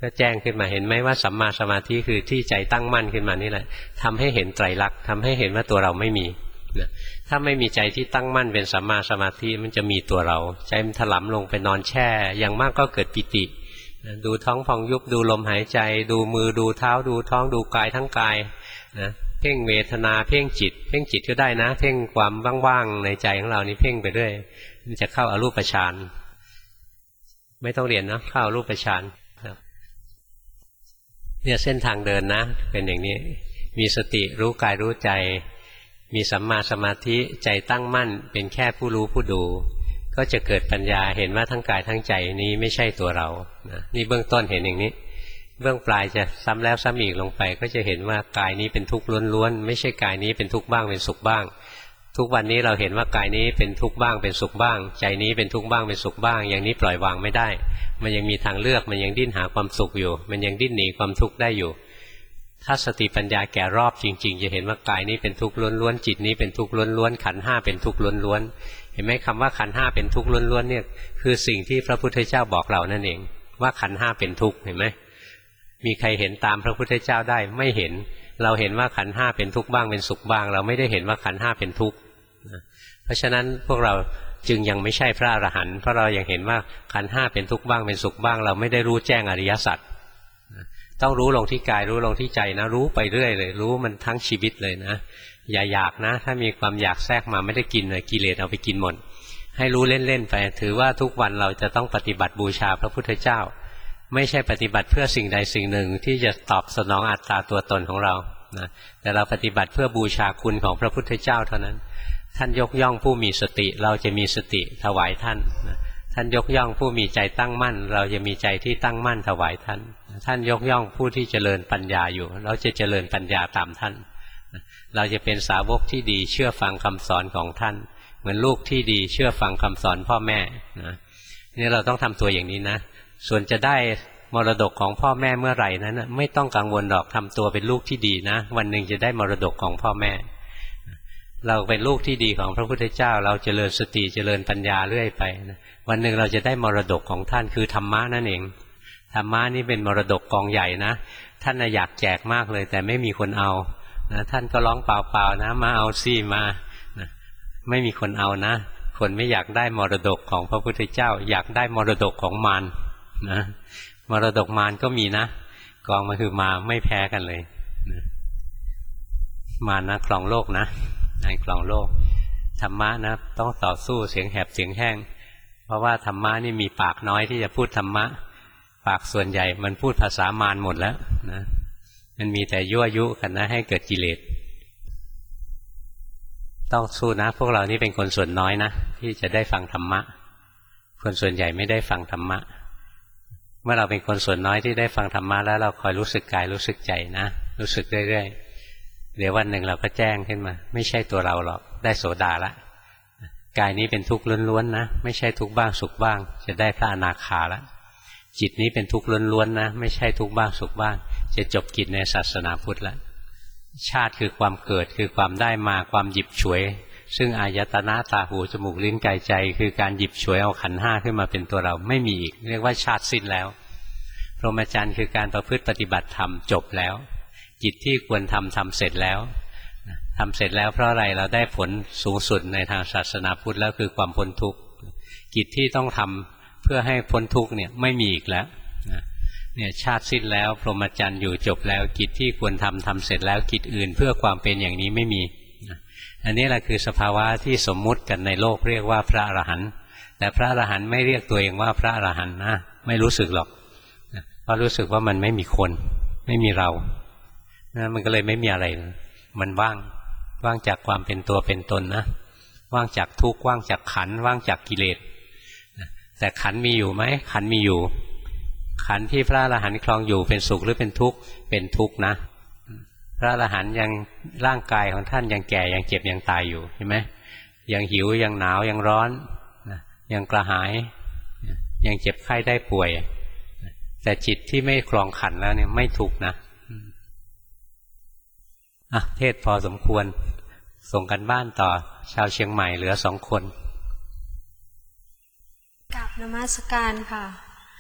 Speaker 1: ก็แจ้งขึ้นมาเห็นไหมว่าสัมมาสมาธิคือที่ใจตั้งมั่นขึ้นมานี่แหละทำให้เห็นไตรลักษณ์ทำให้เห็นว่าตัวเราไม่มีนะถ้าไม่มีใจที่ตั้งมั่นเป็นสัมมาสมาธิมันจะมีตัวเราใจมันถลำลงไปนอนแช่อย่างมากก็เกิดปิติดูท้องพองยุบดูลมหายใจดูมือดูเท้าดูท้องดูกายทั้งกายนะเพ่งเวทนาเพ่งจิตเพ่งจิตก็ได้นะเพ่งความว่างๆในใจของเรานี่เพ่งไปเรื่อยมันจะเข้าอรูปฌานไม่ต้องเรียนนะเข้าอรูปฌานเนี่ยเส้นทางเดินนะเป็นอย่างนี้มีสติรู้กายรู้ใจมีสัมมาสมาธิใจตั้งมั่นเป็นแค่ผู้รู้ผู้ดูก็จะเกิดปัญญาเห็นว่าทั้งกายทั้งใจนี้ไม่ใช่ตัวเรานะนี่เบื้องต้นเห็นอย่างนี้เบื้องปลายจะซ้ำแล้วซ้ำอีกลงไปก็จะเห็นว่ากายนี้เป็นทุกข์ล้วนๆไม่ใช่กายนี้เป็นทุกข์บ้างเป็นสุขบ้างทุกวันนี้เราเห็นว่ากายนี้เป็นทุกข์บ้างเป็นสุขบ้างใจนี้เป็นทุกข์บ้างเป็นสุขบ้างอย่างนี้ปล่อยวางไม่ได้มันยังมีทางเลือกมันยังดิ้นหาความสุขอยู่มันยังดิ้นหนีความทุกข์ได้อยู่ถ้าสติปัญญาแก่รอบจริงๆจะเห็นว่ากายนี้เป็นทุกข์ล้วนๆจิตนี้เป็นทุกข์ล้วนๆขันธ์ห้าเป็นทุกข์ล้วนๆเห็นไหมคำว่าขันธ์ห้าเป็นทุกข์ล้วนๆเนี่ยคือสิ่งที่พระพุทธเจ้าบอกเรานั่นเองว่าขันธ์ห้าเป็นทุกข์เห็นไหมมีใครเห็นตามพระพุทธเจ้าได้ไม่เห็นเราเห็นว่าขันธ์ห้าเป็นทุกข์บ้างเป็นสุขบ้างเราไม่ได้เห็นว่าขันธ์ห้าเป็นทุกข์เพราะฉะนั้นพวกเราจึงยังไม่ใช่พระอรหันต์เพราะเรายังเห็นว่าขันธ์ห้าเป็นทุกข์บ้างเป็นสุขบ้างเราไม่ได้รู้แจ้งอริยสัจต้องรู้ลงที่กายรู้ลงที่ใจนะรู้ไปเรื่อยเลยรู้มันทั้งชีวิตเลยนะอย่าอยากนะถ้ามีความอยากแทรกมาไม่ได้กินเลยกิเลสเอาไปกินหมดให้รู้เล่นๆไปถือว่าทุกวันเราจะต้องปฏิบัติบูชาพระพุทธเจ้าไม่ใช่ปฏิบัติเพื่อสิ่งใดสิ่งหนึ่งที่จะตอบสนองอัตตาตัวตนของเรานะแต่เราปฏิบัติเพื่อบูชาคุณของพระพุทธเจ้าเท่านั้นท่านยกย่องผู้มีสติเราจะมีสติถวายท่านนะท่านยกย่องผู้มีใจตั้งมั่นเราจะมีใจที่ตั้งมั่นถวายท่านท่านยกย่องผู้ที่เจริญปัญญาอยู่เราจะเจริญปัญญาตามท่านเราจะเป็นสาวกที่ดีเชื่อฟังคำสอนของท่านเหมือนลูกที่ดีเชื่อฟังคำสอนพ่อแม่นะนี่เราต้องทำตัวอย่างนี้นะส่วนจะได้มรดกของพ่อแม่เมื่อไหร่นั้นไม่ต้องกังวลหรอกทำตัวเป็นลูกที่ดีนะวันหนึ่งจะได้มรดกของพ่อแม่เราเป็นลูกที่ดีของพระพุทธเจ้าเราเจริญสติเจริญปัญญาเรื่อยไปนะวันหนึ่งเราจะได้มรดกของท่านคือธรรมะนั่นเองธรรมะนี่เป็นมรดกกองใหญ่นะท่านอยากแจกมากเลยแต่ไม่มีคนเอานะท่านก็ร้องเปล่าๆนะมาเอาสิมานะไม่มีคนเอานะคนไม่อยากได้มรดกของพระพุทธเจ้าอยากได้มรดกของมารนะมรดกมารก็มีนะกองมันคือมาไม่แพ้กันเลยนะมารนะครองโลกนะนายครองโลกธรรมะนะต้องต่อสู้เสียงแหบเสียงแห้งเพราะว่าธรรมะนี่มีปากน้อยที่จะพูดธรรมะปากส่วนใหญ่มันพูดภาษามารหมดแล้วนะมันมีแต่ยั่วยุกันนะให้เกิดกิเลสต้องสู้นะพวกเรานี่เป็นคนส่วนน้อยนะที่จะได้ฟังธรรมะคนส่วนใหญ่ไม่ได้ฟังธรรมะเมื่อเราเป็นคนส่วนน้อยที่ได้ฟังธรรมะแล้วเราคอยรู้สึกกายรู้สึกใจนะรู้สึกเรื่อยๆเดี๋ยววันหนึ่งเราก็แจ้งขึ้นมาไม่ใช่ตัวเราหรอกได้โสดาละกายนี้เป็นทุกข์ล้วนๆนะไม่ใช่ทุกข์บ้างสุขบ้างจะได้พระอนาคาละจิตนี้เป็นทุกข์ล้วนๆนะไม่ใช่ทุกข์บ้างสุขบ้างจะจบกิจในศาสนาพุทธละชาติคือความเกิดคือความได้มาความหยิบฉวยซึ่งอายตนะตาหูจมูกลิ้นกายใจคือการหยิบฉวยเอาขันธ์ห้าขึ้นมาเป็นตัวเราไม่มีอีกเรียกว่าชาติสิ้นแล้วพรหมจรรย์คือการประพฤติปฏิบัติธรรมจบแล้วกิจที่ควรทำเสร็จแล้วทำเสร็จแล้วเพราะอะไรเราได้ผลสูงสุดในทางศาสนาพุทธแล้วคือความพ้นทุกข์กิจที่ต้องทำเพื่อให้พ้นทุกข์เนี่ยไม่มีอีกแล้วเนี่ยชาติสิ้นแล้วพรหมจรรย์อยู่จบแล้วกิจที่ควรทำเสร็จแล้วกิจอื่นเพื่อความเป็นอย่างนี้ไม่มีอันนี้แหละคือสภาวะที่สมมุติกันในโลกเรียกว่าพระอรหันต์แต่พระอรหันต์ไม่เรียกตัวเองว่าพระอรหันต์นะไม่รู้สึกหรอกเพราะรู้สึกว่ามันไม่มีคนไม่มีเรานะมันก็เลยไม่มีอะไรมันว่างจากความเป็นตัวเป็นตนนะว่างจากทุกข์ว่างจากขันธ์ว่างจากกิเลสแต่ขันธ์มีอยู่ไหมขันธ์มีอยู่ขันธ์ที่พระอรหันต์ครองอยู่เป็นสุขหรือเป็นทุกข์เป็นทุกข์นะพระอรหันต์ยังร่างกายของท่านยังแก่ยังเจ็บยังตายอยู่เห็นไหมยังหิวยังหนาวยังร้อนยังกระหายยังเจ็บไข้ได้ป่วยแต่จิตที่ไม่ครองขันธ์แล้วเนี่ยไม่ทุกข์นะเทศพอสมควรส่งกันบ้านต่อชาวเชียงใหม่เหลือ2 คน
Speaker 2: กราบนมัสการค่ะ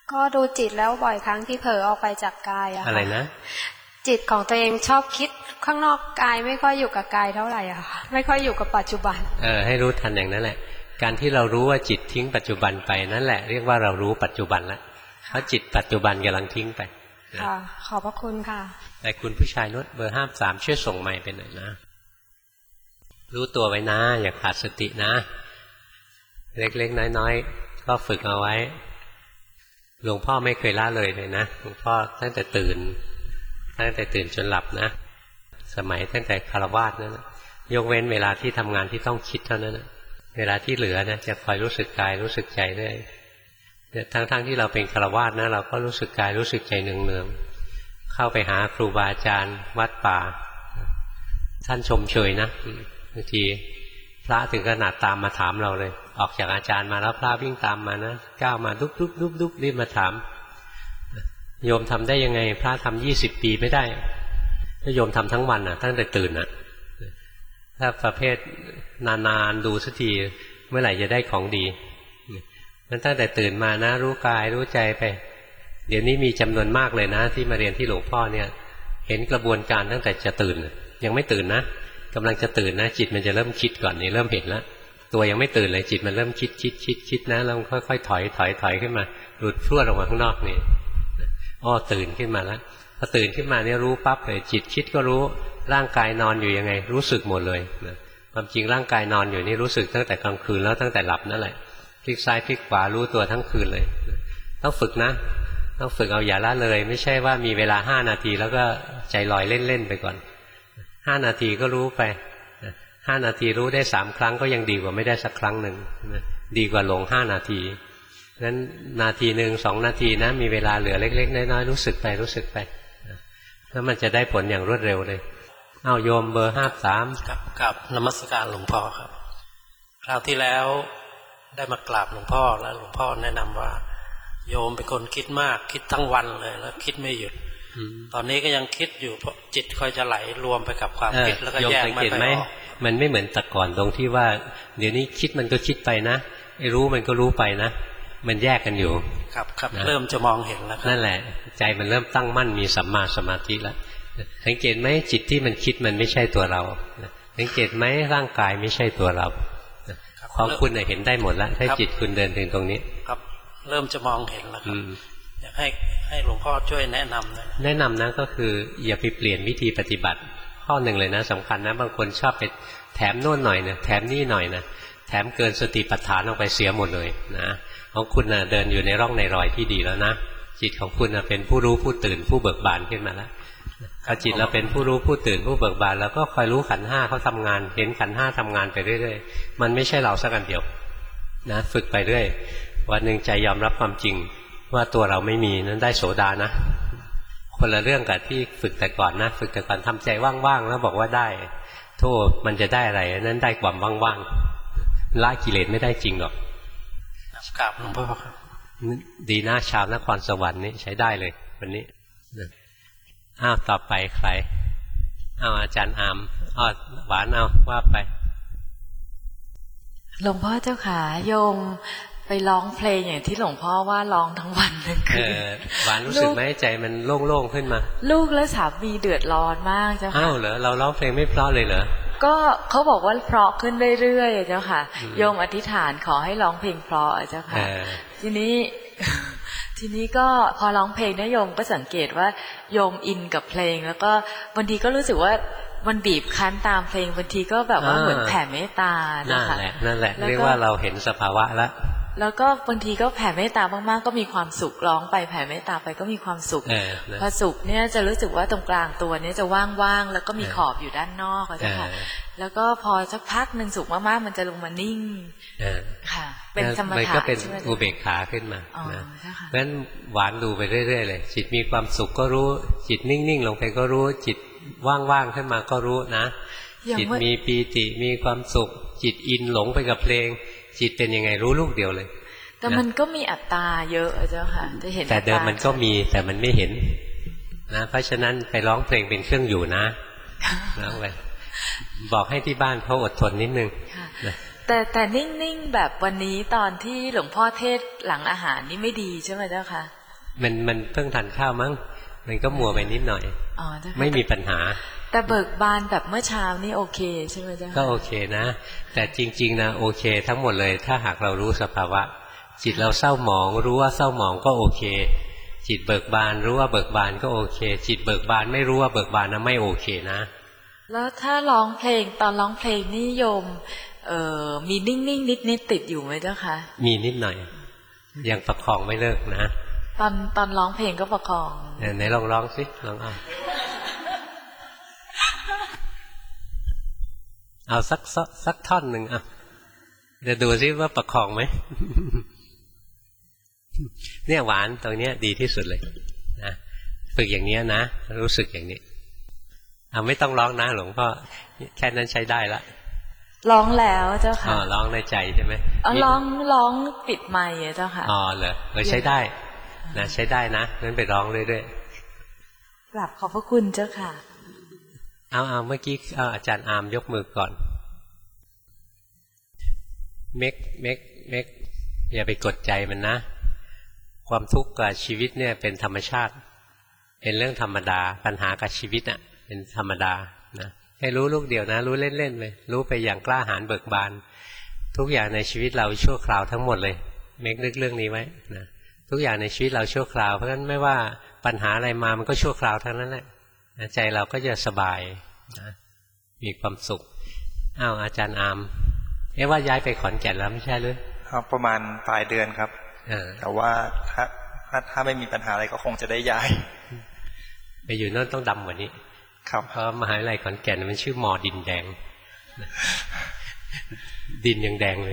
Speaker 2: ก็ดูจิตแล้วบ่อยครั้งที่เผลอออกไปจากกายอะ
Speaker 1: อะไรนะ
Speaker 2: จิตของตัวเองชอบคิดข้างนอกกายไม่ค่อยอยู่กับกายเท่าไหร่อะค่ะไม่ค่อยอยู่กับปัจจุบัน
Speaker 1: ให้รู้ทันอย่างนั้นแหละการที่เรารู้ว่าจิตทิ้งปัจจุบันไปนั่นแหละเรียกว่าเรารู้ปัจจุบันแล้วเพราะจิตปัจจุบันกำลังทิ้งไป
Speaker 2: ค่ะขอบพระคุณค่ะ
Speaker 1: แต่คุณผู้ชายนุชเบอร์53ช่วยส่งไมค์ไปหน่อยนะรู้ตัวไว้นะอย่าขาดสตินะเล็กๆน้อยๆก็ฝึกเอาไว้หลวงพ่อไม่เคยละเลยนะหลวงพ่อตั้งแต่ตื่นจนหลับนะสมัยตั้งแต่คฤหัสถ์นั้นยกเว้นเวลาที่ทำงานที่ต้องคิดเท่านั้นเวลาที่เหลือนะจะคอยรู้สึกกายรู้สึกใจเรื่อยทั้งที่เราเป็นคฤหัสถ์นะเราก็รู้สึกกายรู้สึกใจเนืองๆเข้าไปหาครูบาอาจารย์วัดป่าท่านชมเชยนะบางทีพระถึงขนาดตามมาถามเราเลยออกจากอาจารย์มาแล้วพระวิ่งตามมานะก้าวมาดุ๊บรีบมาถามโยมทำได้ยังไงพระทำ20 ปีไม่ได้ถ้าโยมทำทั้งวันตั้งแต่ตื่นถ้าประเภทนานๆดูสักทีเมื่อไหร่จะได้ของดีนั้นตั้งแต่ตื่นมานะรู้กายรู้ใจไปเดี๋ยวนี้มีจำนวนมากเลยนะที่มาเรียนที่หลวงพ่อเนี่ยเห็นกระบวนการตั้งแต่จะตื่นยังไม่ตื่นนะกำลังจะตื่นนะจิตมันจะเริ่มคิดก่อนนี่เริ่มเห็นแล้วตัวยังไม่ตื่นเลยจิตมันเริ่มคิดนะแล้วค่อยๆถอยขึ้นมาหลุดพรวดออกมาข้างนอกนี่ตื่นขึ้นมาแล้วพอตื่นขึ้นมาเนี่ยรู้ปั๊บเลยจิตคิดก็รู้ร่างกายนอนอยู่ยังไงรู้สึกหมดเลยความจริงร่างกายนอนอยู่นี่รู้สึกตั้งแต่กลางคืนแล้วตั้งแต่หลับนั่นแหละพลิกซ้ายพลิกขวารู้ตัวทั้งคืนเลยต้องฝึกนะต้องฝึกเอาอย่าละเลยไม่ใช่ว่ามีเวลา5 นาทีแล้วก็ใจลอยเล่นๆไปก่อน5 นาทีก็รู้ไป5 นาทีรู้ได้3 ครั้งก็ยังดีกว่าไม่ได้สักครั้งหนึ่งดีกว่าหลง5 นาทีนั้นนาทีหนึ่ง2 นาทีนะมีเวลาเหลือเล็กๆน้อยๆรู้สึกไปแล้วมันจะได้ผลอย่างรวดเร็วเลยเอาโยมเบอร์53
Speaker 3: กับนมัสการหลวงพ่อครับคราวที่แล้วได้มากราบหลวงพ่อแล้วหลวงพ่อแนะนำว่าโยมเป็นคนคิดมากคิดทั้งวันเลยแล้วคิดไม่หยุดตอนนี้ก็ยังคิดอยู่เพราะจิตคอยจะไหลรวมไปกับความคิดแล้วก็แยกไม่ไปออก
Speaker 1: มันไม่เหมือนแต่ก่อนตรงที่ว่าเดี๋ยวนี้คิดมันก็คิดไปนะไอ้รู้มันก็รู้ไปนะมันแยกกันอยู่
Speaker 3: ครับเริ่มจะมองเห็นแล้ว
Speaker 1: นั่นแหละใจมันเริ่มตั้งมั่นมีสัมมาสมาธิแล้วสังเกตไหมจิตที่มันคิดมันไม่ใช่ตัวเราสังเกตไหมร่างกายไม่ใช่ตัวเราของคุณเห็นได้หมดแล้วถ้าจิตคุณเดินถึงตรงนี้
Speaker 3: ครับเริ่มจะมองเห็นแล้วครับอยากให้หลวงพ่อช่วยแนะนำ
Speaker 1: นะก็คืออย่าไปเปลี่ยนวิธีปฏิบัติข้อหนึ่งเลยนะสำคัญนะบางคนชอบไปแถมโน่นหน่อยนะแถมนี่หน่อยนะแถมเกินสติปัฏฐานออกไปเสียหมดเลยนะของคุณเดินอยู่ในร่องในรอยที่ดีแล้วนะจิตของคุณเป็นผู้รู้ผู้ตื่นผู้เบิกบานขึ้นมาแล้วพอจิตเราเป็นผู้รู้ผู้ตื่นผู้เบิกบานแล้วก็คอยรู้ขันธ์5เขาทำงานเห็นขันธ์5ทำงานไปเรื่อยๆมันไม่ใช่เราสักอันเดียวนะฝึกไปเรื่อยวันหนึ่งใจยอมรับความจริงว่าตัวเราไม่มีนั้นได้โสดานะคนละเรื่องกับที่ฝึกแต่ก่อนนะฝึกแต่ก่อนทำใจว่างๆแล้วบอกว่าได้โทษมันจะได้อะไรนั้นได้ความว่างๆละกิเลสไม่ได้จริงหรอก
Speaker 3: กราบหลวงพ่อครับ
Speaker 1: ดีนะชาวนครสวรรค์นี่ใช้ได้เลยวันนี้ต่อไปใครอาจารย์อามหวานว่าไป
Speaker 4: หลวงพ่อเจ้าขาโยมไปร้องเพลงอย่างที่หลวงพ่อว่าร้องทั้งวันทั้งคืน
Speaker 1: หวานรู้สึกไหมใจมันโล่งๆขึ้นมา
Speaker 4: ลูกและสามีเดือดร้อนมากเจ้าค่ะ
Speaker 1: เหรอเราร้องเพลงไม่เพราะเลยเหรอ
Speaker 4: ก็เขาบอกว่าเพราะขึ้นเรื่อยๆเจ้าค่ะโยมอธิษฐานขอให้ร้องเพลงเพราะเจ้าค่ะทีนี้ก็พอร้องเพลงนะโยมก็สังเกตว่าโยมอินกับเพลงแล้วก็บางทีก็รู้สึกว่ามันบีบคั้นตามเพลงบางทีก็แบบว่าเหมือนแผ่เมตตา
Speaker 1: นะคะนั่นแหละเรียกว่าเราเห็นสภาวะ
Speaker 4: แล้วก็บางทีก็แผ่เมตตามากๆก็มีความสุขร้องไปแผ่เมตตาไปก็มีความสุขพอสุขเนี่ยจะรู้สึกว่าตรงกลางตัวเนี่ยจะว่างๆแล้วก็มีขอบอยู่ด้านนอกเจ้าค่ะแล้วก็พอสักพักหนึ่งสุขมากๆมันจะลงมานิ่งค่ะเป็นสมถะ
Speaker 1: มันก็เป็นอุเบกขาขึ้นมาเพราะฉะนั้นหวานดูไปเรื่อยๆเลยจิตมีความสุขก็รู้จิตนิ่งๆลงไปก็รู้จิตว่างๆขึ้นมาก็รู้นะจิตมีปีติมีความสุขจิตอินหลงไปกับเพลงจิตเป็นยังไงรู้ลูกเดียวเลย
Speaker 4: แต่มันก็มีอัตตาเยอะเจ้าค่ะจะเห็น
Speaker 1: แต่เดิมมันก็มีแต่มันไม่เห็นนะเพราะฉะนั้นไปร้องเพลงเป็นเครื่องอยู่นะร้องไปบอกให้ที่บ้านเขาอดทนนิดนึง
Speaker 4: แต่นิ่งๆแบบวันนี้ตอนที่หลวงพ่อเทศหลังอาหารนี่ไม่ดีใช่ไหมเจ้าค่ะ
Speaker 1: มันเพิ่งทานข้าวมั้งมันก็มัวไปนิดหน่อยไม่มีปัญหา
Speaker 4: แต่เบิกบานแบบเมื่อเช้านี่โอเคใช่ไหมจ๊ะ
Speaker 1: ก็โอเคนะแต่จริงๆนะโอเคทั้งหมดเลยถ้าหากเรารู้สภาวะจิตเราเศร้าหมองรู้ว่าเศร้าหมองก็โอเคจิตเบิกบานรู้ว่าเบิกบานก็โอเคจิตเบิกบานไม่รู้ว่าเบิกบานนะไม่โอเคนะ
Speaker 4: แล้วถ้าร้องเพลงตอนร้องเพลงนิยมมีนิ่งๆนิดติดอยู่ไหมเจ้าคะ
Speaker 1: มีนิดหน่อยยังประคองไม่เลิกนะ
Speaker 4: ตอนร้องเพลงก็ประคอง
Speaker 1: ไหนลองร้องสิลองเอาสักท่อนหนึ่งอ่ะจะดูซิว่าประคองไหม เนี่ยหวานตรงเนี้ยดีที่สุดเลยนะฝึกอย่างนี้นะรู้สึกอย่างนี้เอาไม่ต้องร้องนะหลวงพ่อแค่นั้นใช้ได้ละ
Speaker 4: ร้องแล้วเจ้าค่ะ
Speaker 1: ร้องในใจใช่ไหม
Speaker 4: ร้องปิดไมค์เจ้าค่ะ
Speaker 1: เหรอใช้ได้นะใช้ได้นะงั้นไปร้องเรื่อย
Speaker 4: ๆกราบขอบพระคุณเจ้าค่ะ
Speaker 1: เอาเมื่อกี้อาจารย์อาร์มยกมือก่อนเมกอย่าไปกดใจมันนะความทุกข์กับชีวิตเนี่ยเป็นธรรมชาติเป็นเรื่องธรรมดาปัญหากับชีวิตเป็นธรรมดานะให้รู้ลูกเดียวนะรู้เล่นๆไปรู้ไปอย่างกล้าหาญเบิกบานทุกอย่างในชีวิตเราชั่วคราวทั้งหมดเลยเมกนึกเรื่องนี้ไว้นะทุกอย่างในชีวิตเราชั่วคราวเพราะฉะนั้นไม่ว่าปัญหาอะไรมามันก็ชั่วคราวทั้งนั้นแหละใจเราก็จะสบายนะมีความสุขอาจารย์อาร์มว่าย้ายไปขอนแก่นแล้วไม่ใช่หรือ
Speaker 5: ครับประมาณปลายเดือนครับแต่ว่าถ้าไม่มีปัญหาอะไรก็คงจะได้ย้าย
Speaker 1: ไปอยู่นั่นต้องดำกว่านี้
Speaker 5: ครับ
Speaker 1: เพราะมหาวิทยาลัยขอนแก่นมันชื่อมอดินแดงดินยังแดงเลย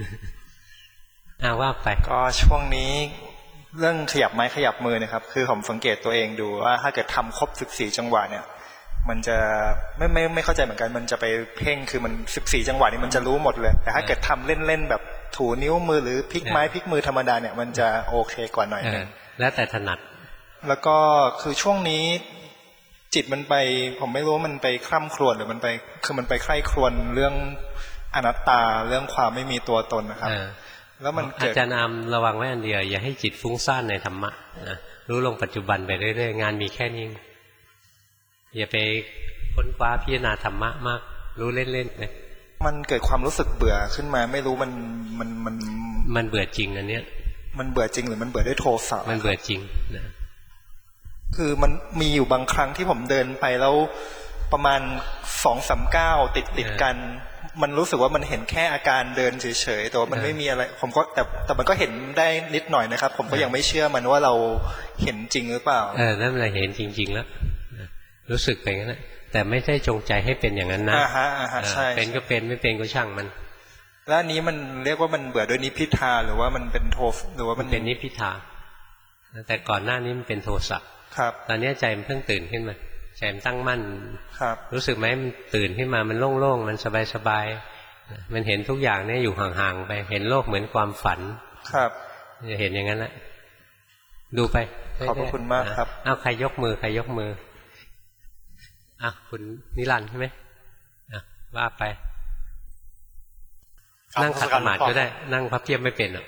Speaker 1: ว่าไป
Speaker 5: ก็ช่วงนี้เรื่องขยับไม้ขยับมือนะครับคือผมสังเกตตัวเองดูว่าถ้าเกิดทำครบ14จังหวะเนี่ยมันจะไม่เข้าใจเหมือนกันมันจะไปเพ่งคือมัน14จังหวะนี้มันจะรู้หมดเลยแต่ถ้าเกิดทำเล่นๆแบบถูนิ้วมือหรือพลิกไม้พลิกมือธรรมดาเนี่ยมันจะโอเคกว่าหน่อยนึง
Speaker 1: แล้วแต่ถนัด
Speaker 5: แล้วก็คือช่วงนี้จิตมันไปผมไม่รู้มันไปคร่ำครวญหรือมันไปคือมันไปใคร่ครวญเรื่องอนัตตาเรื่องความไม่มีตัวตนนะครับแล้วมัน
Speaker 1: อาจารย์อามระวังไว้อันเดียวอย่าให้จิตฟุ้งซ่านในธรรมะนะรู้ลงปัจจุบันไปเรื่อยๆงานมีแค่นี้อย่าไปค้นคว้าพิจารณาธรรมะมากรู้เล่นๆไป
Speaker 5: มันเกิดความรู้สึกเบื่อขึ้นมาไม่รู้มัน
Speaker 1: เบื่อจริงอันเนี้ย
Speaker 5: มันเบื่อจริงหรือมันเบื่อด้วยโทสะ
Speaker 1: มันเบื่อจริงนะ
Speaker 5: คือมันมีอยู่บางครั้งที่ผมเดินไปแล้วประมาณ 2-3 ก้าวติดกันมันรู้สึกว่ามันเห็นแค่อาการเดินเฉยๆแต่ว่ามันไม่มีอะไรผมก็แต่มันก็เห็นได้นิดหน่อยนะครับผมก็ยังไม่เชื่อมันว่าเราเห็นจริงหรือเปล่า
Speaker 1: นั่นแหละเห็นจริงๆแล้วรู้สึกไปงั้นแหละแต่ไม่ใช่จงใจให้เป็นอย่างนั้นนะ
Speaker 5: ใช่
Speaker 1: เป็นก็เป็นไม่เป็นก็ช่างมัน
Speaker 5: แล้วอันนี้มันเรียกว่ามันเบื่อด้วยนิพพิทาหรือว่ามันเป็นโทสหรือว่ามัน
Speaker 1: เป็นนิพพิทาแต่ก่อนหน้านี้มันเป็นโทสะ
Speaker 5: ครับ
Speaker 1: ตอนนี้ใจมันเพิ่งตื่นขึ้นมาใจมันตั้งมั่น
Speaker 5: ครับ
Speaker 1: รู้สึกไหมมันตื่นขึ้นมามันโล่งๆมันสบายๆมันเห็นทุกอย่างเนี่ยอยู่ห่างๆไปเห็นโลกเหมือนความฝัน
Speaker 5: ครับ
Speaker 1: จะเห็นอย่างนั้นแหละดูไป
Speaker 5: ขอบคุณมากครับ
Speaker 1: ใครยกมือคุณนิรันดร์ใช่ไหมว่าไปนั่งขัดสมาธิก็ได้นั่งพับเพียบไม่เป็น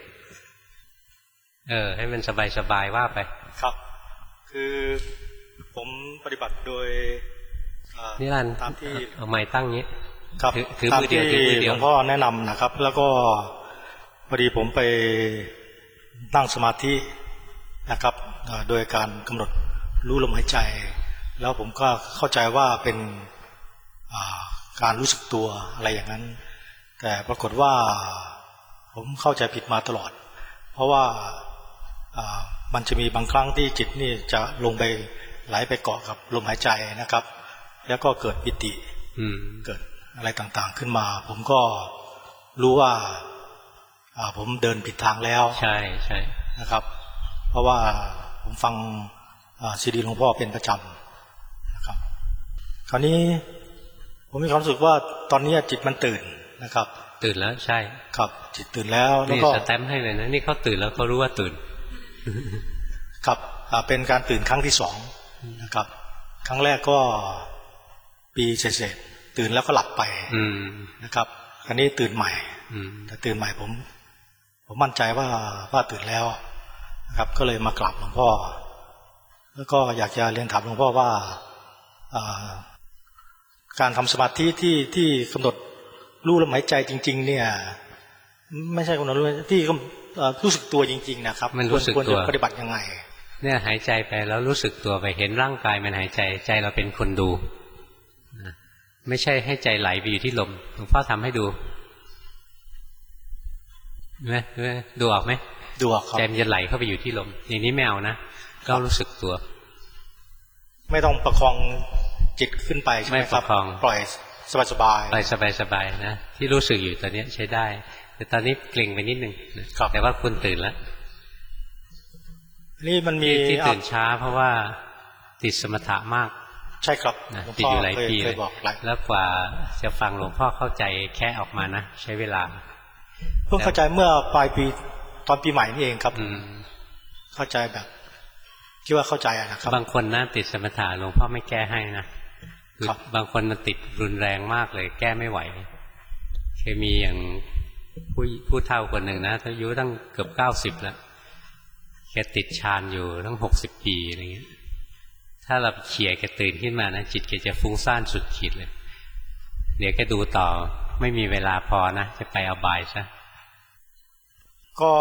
Speaker 1: ให้มันสบายๆว่าไป
Speaker 6: ครับคือผมปฏิบัติโดย
Speaker 1: นิรันดร์ตามที่เอาไม้ตั้งนี้
Speaker 6: ครับถือมือเดียวหลวงพ่อแนะนำนะครับแล้วก็พอดีผมไปนั่งสมาธินะครับโดยการกำหนดรู้ลมหายใจแล้วผมก็เข้าใจว่าเป็นการรู้สึกตัวอะไรอย่างนั้นแต่ปรากฏว่าผมเข้าใจผิดมาตลอดเพราะว่ามันจะมีบางครั้งที่จิตนี่จะลงไปไหลไปเกาะกับลมหายใจนะครับแล้วก็เกิดปิติเกิดอะไรต่างๆขึ้นมาผมก็รู้ว่าผมเดินผิดทางแล้ว
Speaker 1: ใช่ใช่
Speaker 6: นะครับเพราะว่าผมฟังซีดีหลวงพ่อเป็นประจำนะครับคราวนี้ผมมีความรู้สึกว่าตอนนี้จิตมันตื่นนะครับ
Speaker 1: ตื่นแล้วใช่
Speaker 6: ครับจิตตื่นแล้วแล้วก็
Speaker 1: สแตมป์ให้เลยนะนี่เขาตื่นแล้วเขารู้ว่าตื่น
Speaker 6: ครับเป็นการตื่นครั้งที่2นะครับครั้งแรกก็ปีเศษๆตื่นแล้วก็หลับไปนะครับคราวนี้ตื่นใหม่แต่ตื่นใหม่ผมมั่นใจว่าตื่นแล้วนะครับก็เลยมากราบหลวงพ่อแล้วก็อยากจะเรียนถามหลวงพ่อว่าการทำสมาธิที่กำหนดรู้ลมหายใจจริงๆเนี่ยไม่ใช่กำหนดรู้ที่รู้สึกตัวจริงๆนะครับ
Speaker 1: มันรู้สึกตัว
Speaker 6: ปฏิบัติยังไง
Speaker 1: เนี่ยหายใจไปแล้วรู้สึกตัวไปเห็นร่างกายมันหายใจใจเราเป็นคนดูไม่ใช่ให้ใจไหลไปอยู่ที่ลมหลวงพ่อทำให้ดูไหมดูออกไหม
Speaker 6: ดูออกครับ
Speaker 1: ใจมันจะไหลเข้าไปอยู่ที่ลมอย่างนี้ไม่เอานะก็รู้สึกตัว
Speaker 6: ไม่ต้องประคองจิตขึ้นไปใช่ไหมครับไม่ประคองปล่อยสบายๆ
Speaker 1: ปล่อยสบายๆนะที่รู้สึกอยู่ตอนนี้ใช้ได้แต่ตอนนี้เกร็งไปนิดนึงแต่ว่าคุณตื่นแล้ว
Speaker 6: นี่มันมี
Speaker 1: ที่ตื่นช้าเพราะว่าติดสมถะมาก
Speaker 6: ใช่ครับ
Speaker 1: ติดอยู่หลายปีแล้วกว่าจะฟังหลวงพ่อเข้าใจแค่ออกมานะใช้เวลา
Speaker 6: เพิ่งเข้าใจเมื่อปลายปีตอนปีใหม่นี่เองครับเข้าใจแบบคิดว่าเข้าใจนะครับ
Speaker 1: บางคนนะติดสมถะหลวงพ่อไม่แก้ให้นะบางคนมันติดรุนแรงมากเลยแก้ไม่ไหวเคยมีอย่างผู้เฒ่าคนหนึ่งนะอายุตั้งเกือบ90แล้วแกติดฌานอยู่ตั้ง60 ปีอะไรเงี้ยถ้าเราเขี่ยแกตื่นขึ้นมานะจิตแกจะฟุ้งซ่านสุดขีดเลยเดี๋ยวแกดูต่อไม่มีเวลาพอนะจะไปอบายซะ
Speaker 6: ก็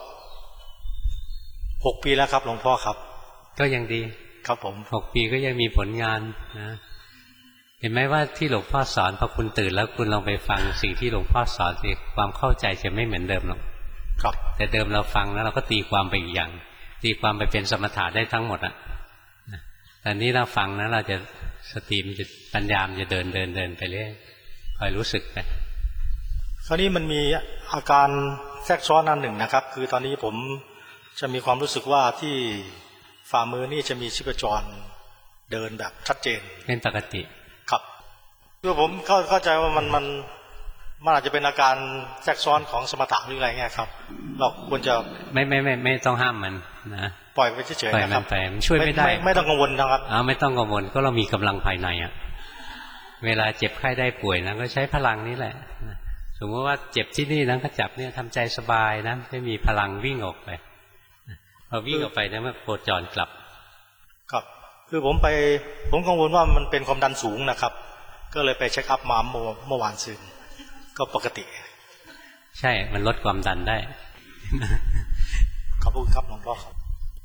Speaker 6: 6 ปีแล้วครับหลวงพ่อครับ
Speaker 1: ก็ยังดี
Speaker 6: ครับผม
Speaker 1: 6 ปีก็ยังมีผลงานนะเห็นไหมว่าที่หลวงพ่อสอนพอคุณตื่นแล้วคุณลองไปฟังสิ่งที่หลวงพ่อสอนสิความเข้าใจจะไม่เหมือนเดิมหรอก
Speaker 6: ครับ
Speaker 1: แต่เดิมเราฟังแล้วเราก็ตีความไปอีกอย่างตีความไปเป็นสมถะได้ทั้งหมดอ่ะแต่นี้เราฟังนะเราจะสติมันจะปัญญามจะเดินไปเรื่อยคอยรู้สึกไป
Speaker 6: คราวนี้มันมีอาการแทรกซ้อนอันหนึ่งนะครับคือตอนนี้ผมจะมีความรู้สึกว่าที่ฝ่ามือนี่จะมีชีพจรเดินแบบชัดเจน
Speaker 1: เป็นปกติ
Speaker 6: ครับคือผมเข้าใจว่ามันอาจจะเป็นอาการแทรกซ้อนของสมถะหรืออะไรเงี้ยครับเราควรจะ
Speaker 1: ไม่ต้องห้ามมันนะ
Speaker 6: ปล่อยไปเฉยๆนะครับ
Speaker 1: ปล่อยมันช่วยไม่ได้
Speaker 6: ไม่ต้องกังวลนะครับ
Speaker 1: ไม่ต้องกังวลก็เรามีกำลังภายในอ่ะเวลาเจ็บไข้ได้ป่วยนะก็ใช้พลังนี้แหละสมมติว่าเจ็บที่นี่นะก็จับเนี่ยทำใจสบายนะไม่มีพลังวิ่งออกไปพอวิ่งออกไปนะมันโคจรกลับ
Speaker 6: ครับคือผมกังวลว่ามันเป็นความดันสูงนะครับก็เลยไปเช็คอัพมาเมื่อวานซืนก็ปกติ
Speaker 1: ใช่มันลดความดันได้
Speaker 6: ขอบคุณครับหลวงพ่อครับ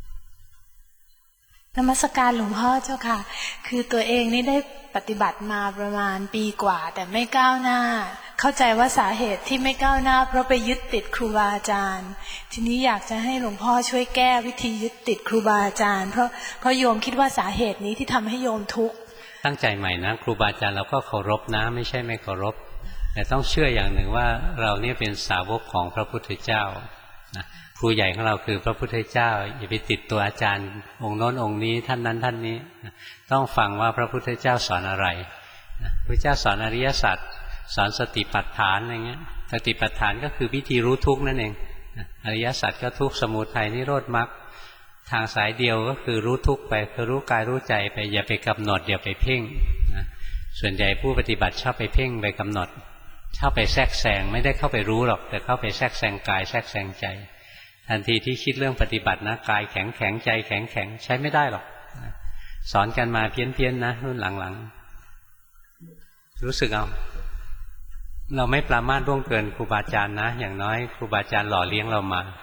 Speaker 7: นมัสการหลวงพ่อเจ้าค่ะคือตัวเองนี่ได้ปฏิบัติมาประมาณปีกว่าแต่ไม่ก้าวหน้าเข้าใจว่าสาเหตุที่ไม่ก้าวหน้าเพราะไปยึดติดครูบาอาจารย์ทีนี้อยากจะให้หลวงพ่อช่วยแก้วิธียึดติดครูบาอาจารย์เพราะโยมคิดว่าสาเหตุนี้ที่ทำให้โยมทุกข์
Speaker 1: ตั้งใจใหม่นะครูบาอาจารย์เราก็เคารพนะไม่ใช่ไม่เคารพแต่ต้องเชื่ออย่างหนึ่งว่าเราเนี่ยเป็นสาวกของพระพุทธเจ้านะครูใหญ่ของเราคือพระพุทธเจ้าอย่าไปติดตัวอาจารย์องค์โน้นองค์นี้ท่านนั้นท่านนี้ต้องฟังว่าพระพุทธเจ้าสอนอะไรพระเจ้าสอนอริยสัจสอนสติปัฏฐานอะไรเงี้ยสติปัฏฐานก็คือวิธีรู้ทุกข์นั่นเองอริยสัจก็ทุกข์สมุทัยนิโรธมรรคทางสายเดียวก็คือรู้ทุกข์ไปคือรู้กายรู้ใจไปอย่าไปกำหนดอย่าไปเพ่งส่วนใหญ่ผู้ปฏิบัติชอบไปเพ่งไปกำหนดชอบไปแทรกแซงไม่ได้เข้าไปรู้หรอกแต่เข้าไปแทรกแซงกายแทรกแซงใจทันทีที่คิดเรื่องปฏิบัตินะกายแข็งใจแข็งใช้ไม่ได้หรอกสอนกันมาเพี้ยนนะรุ่นหลังๆรู้สึกเอาเราไม่ประมาทล่วงเกินครูบาอาจารย์นะอย่างน้อยครูบาอาจารย์หล่อเลี้ยงเรา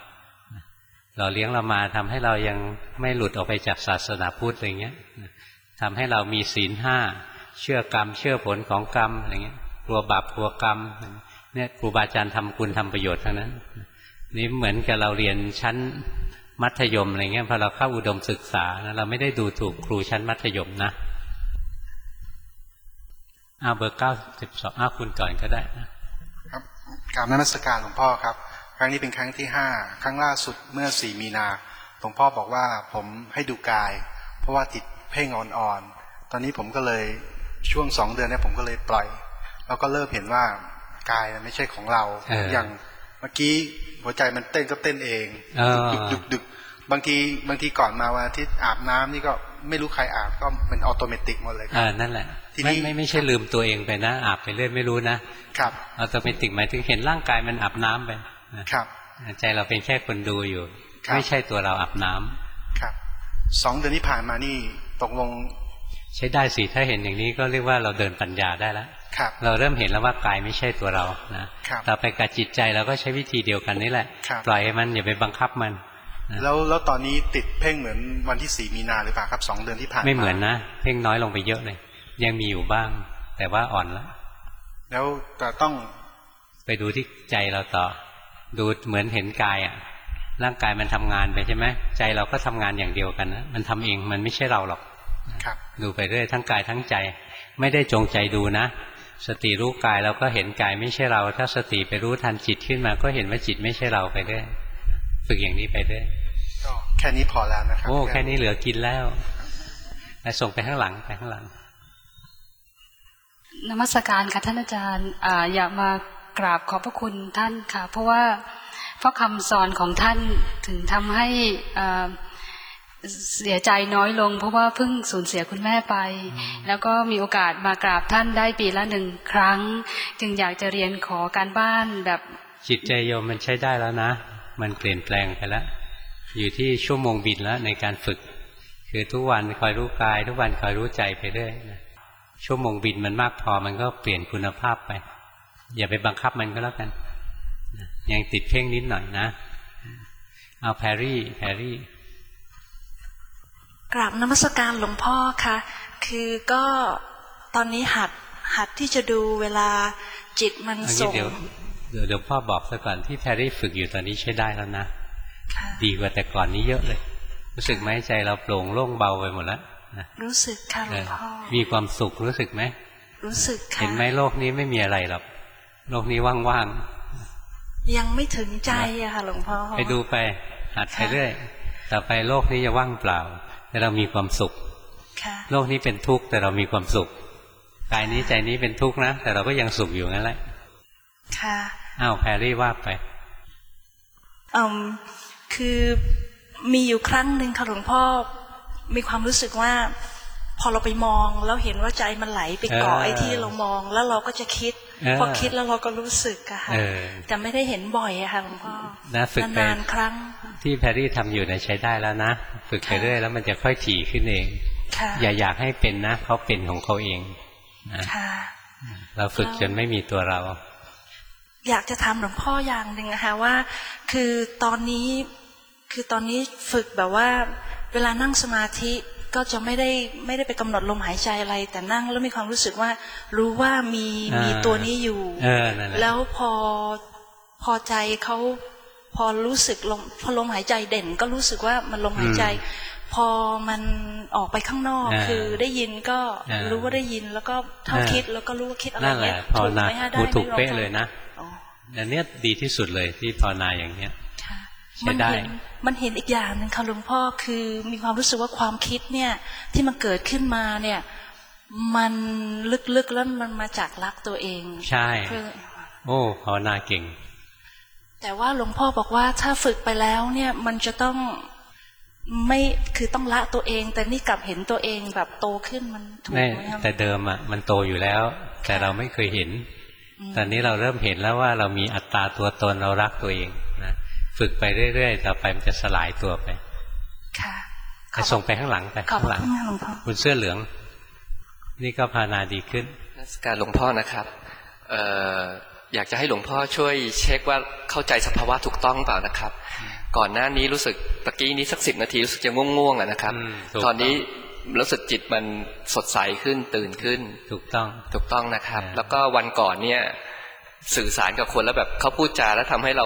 Speaker 1: มาทำให้เรายังไม่หลุดออกไปจากศาสนาพุทธอะไรเงี้ยทำให้เรามีศีล 5เชื่อกรรมเชื่อผลของกรรมอะไรเงี้ยกลัวบาปกลัวกรรมเนี่ยครูบาอาจารย์ทำคุณทำประโยชน์ทั้งนั้นนี่เหมือนกับเราเรียนชั้นมัธยมอะไรเงี้ยพอเราเข้าอุดมศึกษานะเราไม่ได้ดูถูกครูชั้นมัธยมนะเบอร์92คุณก่อนก็ได้
Speaker 8: นะครับกราบนมัสการหลวงพ่อครับครั้งนี้เป็นครั้งที่5ครั้งล่าสุดเมื่อ4 มีนาหลวงพ่อบอกว่าผมให้ดูกายเพราะว่าติดเพ่งอ่อนๆตอนนี้ผมก็เลยช่วง2 เดือนนี้ผมก็เลยปล่อยแล้วก็เริ่มเห็นว่ากายไม่ใช่ของเราอย่างเมื่อกี้หัวใจมันเต้นก็เต้นเองดึกบางทีก่อนมาวันอาทิตย์อาบน้ำนี่ก็ไม่รู้ใครอาบก็เป็นออโตเมติกหมดเลยครับ
Speaker 1: นั่นแหละไม่ใช่ลืมตัวเองไปนะอาบไปเรื่อยไม่รู้นะครับออโตเมติกหมายถึงเห็นร่างกายมันอาบน้ำไป
Speaker 8: ครับ
Speaker 1: ใจเราเป็นแค่คนดูอยู่ไม่ใช่ตัวเราอาบน้ำ
Speaker 8: ครับ2 เดือนที่ผ่านมานี่ตกลง
Speaker 1: ใช้ได้สิถ้าเห็นอย่างนี้ก็เรียกว่าเราเดินปัญญาได้แล้วเราเริ่มเห็นแล้วว่ากายไม่ใช่ตัวเรานะต่อไปกับจิตใจเราก็ใช้วิธีเดียวกันนี่แหละปล่อยให้มันอย่าไปบังคับมัน
Speaker 8: แล้วตอนนี้ติดเพ่งเหมือนวันที่4 มีนาหรือเปล่าครับ2 เดือนที่ผ่านมา
Speaker 1: ไม่เหมือนนะเพ่งน้อยลงไปเยอะเลยยังมีอยู่บ้างแต่ว่าอ่อนแล้ว
Speaker 8: ต้อง
Speaker 1: ไปดูที่ใจเราต่อดูเหมือนเห็นกายอ่ะร่างกายมันทำงานไปใช่ไหมใจเราก็ทำงานอย่างเดียวกันนะมันทำเองมันไม่ใช่เราหรอกดูไปเรื่อยทั้งกายทั้งใจไม่ได้จงใจดูนะสติรู้กายเราก็เห็นกายไม่ใช่เราถ้าสติไปรู้ทันจิตขึ้นมาก็เห็นว่าจิตไม่ใช่เราไปเรื่อยฝึกอย่างนี้ไปเรื่อย
Speaker 8: แค่นี้พอแล้วนะครับ
Speaker 1: โอ้แค่นี้เหลือกินแล้วแล้วส่งไปข้างหลังไปข้างหลัง
Speaker 9: นมัสการค่ะท่านอาจารย์อยากมากราบขอบพระคุณท่านค่ะเพราะคำสอนของท่านถึงทำให้เสียใจน้อยลงเพราะว่าเพิ่งสูญเสียคุณแม่ไปแล้วก็มีโอกาสมากราบท่านได้ปีละ1 ครั้งจึงอยากจะเรียนขอการบ้านแบบ
Speaker 1: จิตใจโยมมันใช้ได้แล้วนะมันเปลี่ยนแปลงไปแล้วอยู่ที่ชั่วโมงบินแล้วในการฝึกคือทุกวันคอยรู้กายทุกวันคอยรู้ใจไปเรื่อยชั่วโมงบินมันมากพอมันก็เปลี่ยนคุณภาพไปอย่าไปบังคับมันก็แล้วกันยังติดเพ่งนิดหน่อยนะเอาแพรรี่
Speaker 10: กราบนมัสการหลวงพ่อค่ะคือก็ตอนนี้หัดที่จะดูเวลาจิตมันส่ง
Speaker 1: เดี๋ยวพ่อบอกซะก่อนที่แพรรี่ฝึกอยู่ตอนนี้ใช้ได้แล้วนะดีกว่าแต่ก่อนนี้เยอะเลยรู้สึกไหมใจเราโปร่งโล่งเบาไปหมดแล้ว
Speaker 10: รู้สึกค่ะหลวงพ่อ
Speaker 1: มีความสุขรู้สึกไหม
Speaker 10: รู้สึกค่ะ
Speaker 1: เห็นไหมโลกนี้ไม่มีอะไรหรอกโลกนี้ว่าง
Speaker 10: ๆยังไม่ถึงใจอะค่ะหลวงพ่อ
Speaker 1: ไปดูไปหัดไปเรื่อยต่อไปโลกนี้จะว่างเปล่าแต่เรามีความสุขโลกนี้เป็นทุกข์แต่เรามีความสุขกายนี้ใจนี้เป็นทุกข์นะแต่เราก็ยังสุขอยู่งั้นแหละ
Speaker 10: ค่ะ
Speaker 1: อ้าวแพรรี่ว่าไป
Speaker 10: คือมีอยู่ครั้งหนึ่งค่ะหลวงพ่อมีความรู้สึกว่าพอเราไปมองแล้วเห็นว่าใจมันไหลไปเกาะไอ้ที่เรามองแล้วเราก็จะคิดพอคิดแล้วเราก็รู้สึกอะค่ะแต่ไม่ได้เห็นบ่อยอะค่ะหลวงพ่อนานๆครั้ง
Speaker 1: ที่แพรรี่ทำอยู่ใช้ได้แล้วนะฝึกไปเรื่อยแล้วมันจะค่อยถี่ขึ้นเองอย่าอยากให้เป็นนะเขาเป็นของเขาเองนะเราฝึกจนไม่มีตัวเรา
Speaker 10: อยากจะถามหลวงพ่ออย่างหนึ่งนะคะว่าคือตอนนี้ฝึกแบบว่าเวลานั่งสมาธิก็จะไม่ได้ไปกำหนดลมหายใจอะไรแต่นั่งแล้วมีความรู้สึกว่ารู้ว่ามีตัวนี้อยู่แล้วพอใจเขาพอรู้สึกพอลมหายใจเด่นก็รู้สึกว่ามันลมหายใจพอมันออกไปข้างนอกคือได้ยินก็รู้ว่าได้ยินแล้วก็เท่าคิดแล้วก็รู้ว่าคิดอะไร
Speaker 1: เงี้ยถูกไหมฮะได้ถูกเป๊ะเลยนะอันนี้ดีที่สุดเลยที่ภาวนาอย่างเนี้ยใช้ได้
Speaker 10: มันเห็นอีกอย่างหนึ่งค่ะหลวงพ่อคือมีความรู้สึกว่าความคิดเนี่ยที่มันเกิดขึ้นมาเนี่ยมันลึกๆแล้วมันมาจากรักตัวเอง
Speaker 1: ใช่โอ้ภาวนาเก่ง
Speaker 10: แต่ว่าหลวงพ่อบอกว่าถ้าฝึกไปแล้วเนี่ยมันจะต้องไม่คือต้องละตัวเองแต่นี่กลับเห็นตัวเองแบบโตขึ้นมันถูกไหมครับ
Speaker 1: แต่เดิมอ่ะมันโตอยู่แล้วแต่เราไม่เคยเห็นตอนนี้เราเริ่มเห็นแล้วว่าเรามีอัตตาตัวตนเรารักตัวเองนะฝึกไปเรื่อยๆต่อไปมันจะสลายตัวไป
Speaker 10: ค่ะ
Speaker 1: จะส่งไปข้างหลังไปข้างหลังคุณเสื้อเหลืองนี่ก็ภาวนาดีขึ้น
Speaker 11: การหลวงพ่อนะครับอยากจะให้หลวงพ่อช่วยเช็คว่าเข้าใจสภาวะถูกต้องเปล่านะครับก่อนหน้านี้รู้สึกตะกี้นี้สัก10 นาทีรู้สึกจะง่วงๆนะครับตอนนี้รู้สึกจิตมันสดใสขึ้นตื่นขึ้น
Speaker 1: ถูกต้อง
Speaker 11: นะครับแล้วก็วันก่อนเนี่ยสื่อสารกับคนแล้วแบบเขาพูดจาแล้วทำให้เรา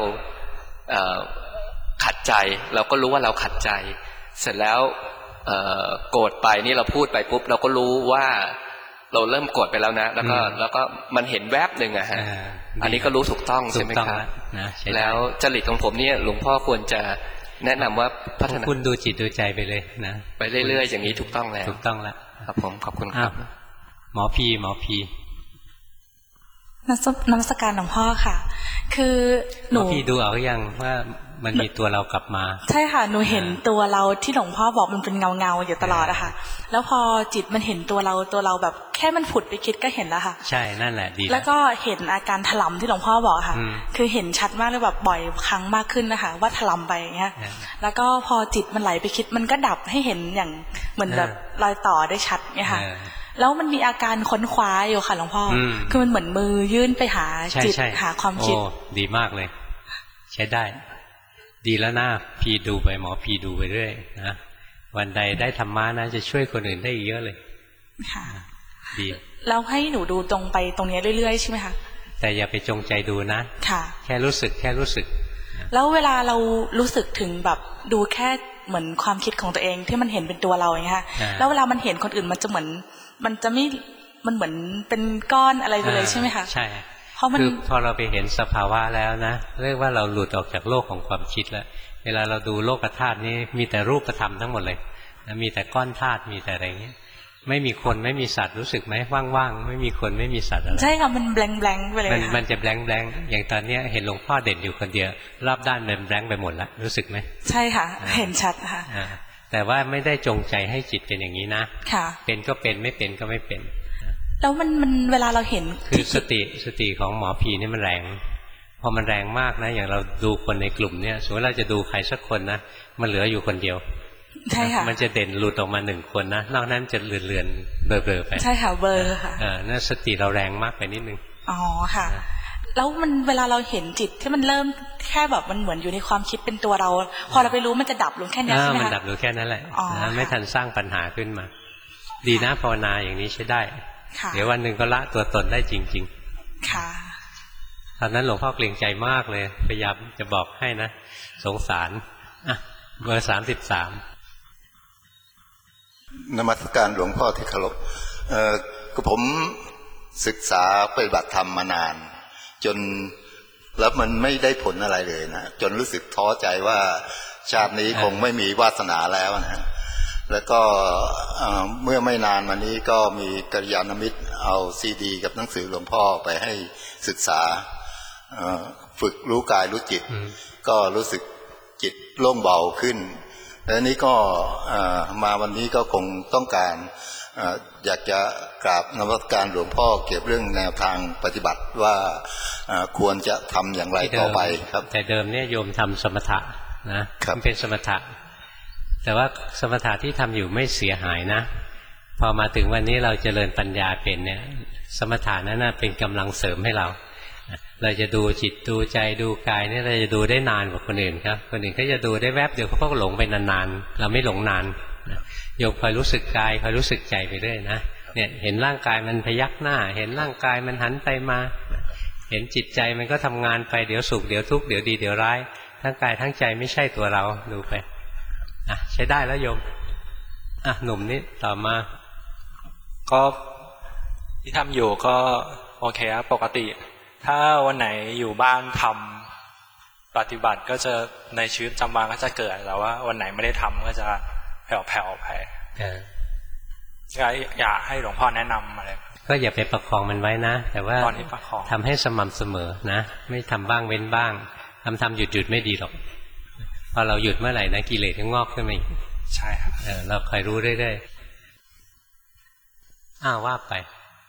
Speaker 11: ขัดใจเราก็รู้ว่าเราขัดใจเสร็จแล้วโกรธไปนี่เราพูดไปปุ๊บเราก็รู้ว่าเราเริ่มโกรธไปแล้วนะแล้วก็มันเห็นแวบหนึ่งอะฮะอันนี้ก็รู้ถูกต้องใช่ไหมครับแล้วจริตของผมเนี่ยหลวงพ่อควรจะแนะนำว่าพัฒนา
Speaker 1: คุณดูจิตดูใจไปเลยนะ
Speaker 11: ไปเรื่อยๆอย่างนี้ถูกต้องแล้ว
Speaker 1: ถูกต้องแล้ว
Speaker 11: ครับผมขอบคุณครับ
Speaker 1: หมอพี
Speaker 10: นมัสการหลวงพ่อค่ะ คือหนู
Speaker 1: พี่ดูเอายังว่ามันมีตัวเรากลับมา
Speaker 10: ใช่ค่ะหนูเห็นตัวเราที่หลวงพ่อบอกมันเป็นเงาอยู่ตลอดอะค่ะแล้วพอจิตมันเห็นตัวเราแบบแค่มันผุดไปคิดก็เห็นแล้วค่ะ
Speaker 1: ใช่นั่นแหละดี
Speaker 10: แล้วก็เห็นอาการถลำที่หลวงพ่อบอกค่ะคือเห็นชัดมากเลยแบบบ่อยครั้งมากขึ้นนะคะว่าถลำไปอย่างเงี้ยแล้วก็พอจิตมันไหลไปคิดมันก็ดับให้เห็นอย่างเหมือนแบบรอยต่อได้ชัดเนี่ยค่ะแล้วมันมีอาการค้นคว้าอยู่ค่ะหลวงพ่อคือมันเหมือนมือยื่นไปหาจิตหาความคิด
Speaker 1: ดีมากเลยใช้ได้ดีแล้วนะพีดูไปหมอพีดูไปเรื่อยนะวันใดได้ธรรมะนะจะช่วยคนอื่นได้เยอะเลย
Speaker 10: ค่ะ
Speaker 1: ดี
Speaker 10: แล้วให้หนูดูตรงไปตรงนี้เรื่อยๆใช่ไหมคะ
Speaker 1: แต่อย่าไปจงใจดูนะ
Speaker 10: ค่ะ
Speaker 1: แค่รู้สึก
Speaker 10: แล้วเวลาเรารู้สึกถึงแบบดูแค่เหมือนความคิดของตัวเองที่มันเห็นเป็นตัวเราอย่างเงี้ยแล้วเวลามันเห็นคนอื่นมันจะเหมือนมันจะไม่มันเหมือนเป็นก้อนอะไรไปเลยใช่ไหมคะ
Speaker 1: ใช่คือพอเราไปเห็นสภาวะแล้วนะเรียกว่าเราหลุดออกจากโลกของความคิดแล้วเวลาเราดูโลกธาตุนี้มีแต่รูปธรรมทั้งหมดเลยมีแต่ก้อนธาตุมีแต่อะไรเงี้ยไม่มีคนไม่มีสัตว์รู้สึกไหมว่างๆไม่มีคนไม่มีสัตว์อะไร
Speaker 10: ใช่ค่ะมันแบงค์ไปเลย
Speaker 1: มันจะแบงค์อย่างตอนนี้เห็นหลวงพ่อเด่นอยู่คนเดียวรอบด้านมันแบงค์ไปหมดแล้วรู้สึกไหม
Speaker 10: ใช่ค่ะเห็นชัดค่ะ
Speaker 1: แต่ว่าไม่ได้จงใจให้จิตเป็นอย่างนี้นะ
Speaker 10: ค่ะ
Speaker 1: เป็นก็เป็นไม่เป็นก็ไม่เป็น
Speaker 10: แล้วมันเวลาเราเห็น
Speaker 1: คือสติของหมอผีนี่มันแรงพอมันแรงมากนะอย่างเราดูคนในกลุ่มเนี่ยสมมติเราจะดูใครสักคนนะมันเหลืออยู่คนเดียว
Speaker 10: ใช่ค่ะ
Speaker 1: มันจะเด่นหลุดออกมา1คนนะนอกนั้นจะเลือนเบลอไป
Speaker 10: ใช่ค่ะเบลอค่ะ
Speaker 1: นั่นสติเราแรงมากไปนิดนึง
Speaker 10: อ๋อค่ะแล้วมันเวลาเราเห็นจิตที่มันเริ่มแค่แบบมันเหมือนอยู่ในความคิดเป็นตัวเราพอเราไปรู้มันจะดับลงแค่นี้ใช่ไหมคะ
Speaker 1: มันดับลงแค่นั้นแหละไม่ทันสร้างปัญหาขึ้นมาดีนะภาวนาอย่างนี้ใช้ได้เดี๋ยววันหนึ่งก็ละตัวตนได้จริง
Speaker 10: ๆค่ะ
Speaker 1: ตอนนั้นหลวงพ่อเกรงใจมากเลยพยายามจะบอกให้นะสงสารเบอร์33
Speaker 12: นมัสการหลวงพ่อที่เคารพคือผมศึกษาปฏิบัติธรรมมานานจนแล้วมันไม่ได้ผลอะไรเลยนะจนรู้สึกท้อใจว่าชาตินี้คงไม่มีวาสนาแล้วนะแล้วก็เมื่อไม่นานมานี้ก็มีกัลยาณมิตรเอาซีดีกับหนังสือหลวงพ่อไปให้ศึกษาฝึกรู้กายรู้จิตก็รู้สึกจิตโล่งเบาขึ้นและนี้ก็มาวันนี้ก็คงต้องการอยากจะกราบนมัสการหลวงพ่อเกี่ยวเรื่องแนวทางปฏิบัติว่าควรจะทำอย่างไรต่อไปครับ
Speaker 1: แต่เดิมเนี่ยโยมทำสมถะนะมันเป็นสมถะแต่ว่าสมถะที่ทำอยู่ไม่เสียหายนะพอมาถึงวันนี้เราเจริญปัญญาเป็นเนี่ยสมถะนั้นเป็นกำลังเสริมให้เราจะดูจิตดูใจดูกายเนี่ยเราจะดูได้นานกว่าคนอื่นครับคนอื่นก็จะดูได้แวบเดียวเขาก็หลงไปนานๆเราไม่หลงนานโยมคอยรู้สึกกายคอยรู้สึกใจไปเรื่อยนะเนี่ยเห็นร่างกายมันพยักหน้าเห็นร่างกายมันหันไปมาเห็นจิตใจมันก็ทำงานไปเดี๋ยวสุขเดี๋ยวทุกข์เดี๋ยวดีเดี๋ยวร้ายทั้งกายทั้งใจไม่ใช่ตัวเราดูไปใช้ได้แล้วโยมหนุ่มนี่ต่อมา
Speaker 13: ก็ที่ทำอยู่ก็โอเคครับปกติถ้าวันไหนอยู่บ้านทำปฏิบัติก็จะในชีวิตประจำวันก็จะเกิดแต่ว่าวันไหนไม่ได้ทำก็จะแผ่วๆไปอยากให้หลวงพ่อแนะนำอะไร
Speaker 1: ก็อย่าไปประคองมันไว้นะแต่ว่าทำให้สม่ำเสมอนะไม่ทำบ้างเว้นบ้างทำหยุดไม่ดีหรอกพอเราหยุดเมื่อไหร่นะกิเลสก็งอกขึ้นมาอีก
Speaker 13: ใช่ครับ
Speaker 1: เราคอยรู้เรื่อยๆว่าไป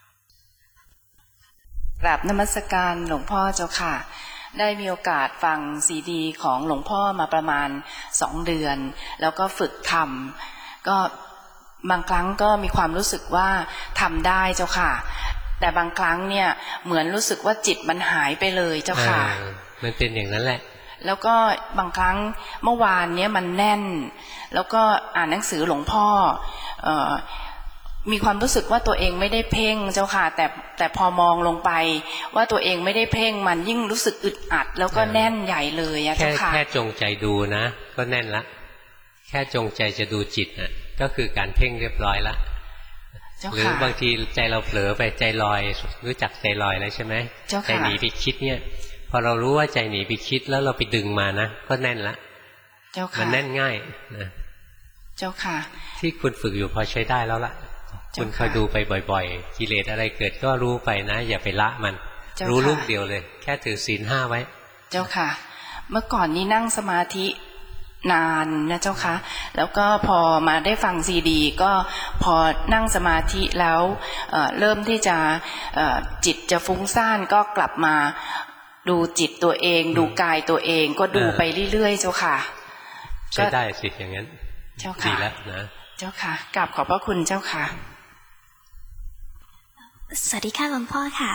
Speaker 4: กราบนมัสการหลวงพ่อเจ้าค่ะได้มีโอกาสฟังซีดีของหลวงพ่อมาประมาณ2 เดือนแล้วก็ฝึกทำก็บางครั้งก็มีความรู้สึกว่าทำได้เจ้าค่ะแต่บางครั้งเนี่ยเหมือนรู้สึกว่าจิตมันหายไปเลยเจ้าค่ะ
Speaker 1: มันเป็นอย่างนั้นแหละ
Speaker 4: แล้วก็บางครั้งเมื่อวานเนี้ยมันแน่นแล้วก็อ่านหนังสือหลวงพ่อมีความรู้สึกว่าตัวเองไม่ได้เพ่งเจ้าค่ะแต่พอมองลงไปว่าตัวเองไม่ได้เพ่งมันยิ่งรู้สึกอึดอัดแล้วก็แน่นใหญ่เลยเจ้าค่ะ
Speaker 1: แค่จงใจดูนะก็แน่นละแค่จงใจจะดูจิตน่ะก็คือการเพ่งเรียบร้อยละหรือบางทีใจเราเผลอไปใจลอยรู้จักใจลอยแล้วใช่ไหมใจหนีไปคิดเนี่ยพอเรารู้ว่าใจหนีไปคิดแล้วเราไปดึงมานะก็แน่นละมันแน่นง่ายนะ
Speaker 4: เจ้าค่ะ
Speaker 1: ที่คุณฝึกอยู่พอใช้ได้แล้วล่ะคุณคอยดูไปบ่อยๆกิเลสอะไรเกิดก็รู้ไปนะอย่าไปละมันรู้ลูกเดียวเลยแค่ถือศีล 5ไว้
Speaker 14: เจ้าค่ะเมื่อก่อนนี้นั่งสมาธินานนะเจ้าค่ะแล้วก็พอมาได้ฟังซีดีก็พอนั่งสมาธิแล้วเริ่มที่จะจิตจะฟุ้งซ่านก็กลับมาดูจิตตัวเองดูกายตัวเองก็ดูไปเรื่อยๆเจ้าค่ะ
Speaker 1: ใช้ได้สิอย่างนั้น
Speaker 14: เจ้าค่ะ
Speaker 1: ดีแล้วนะ
Speaker 14: เจ้าค่ะกราบขอบพระคุณเจ้าค่ะ
Speaker 15: สวัสดีค่ะหลวงพ่อค่ะ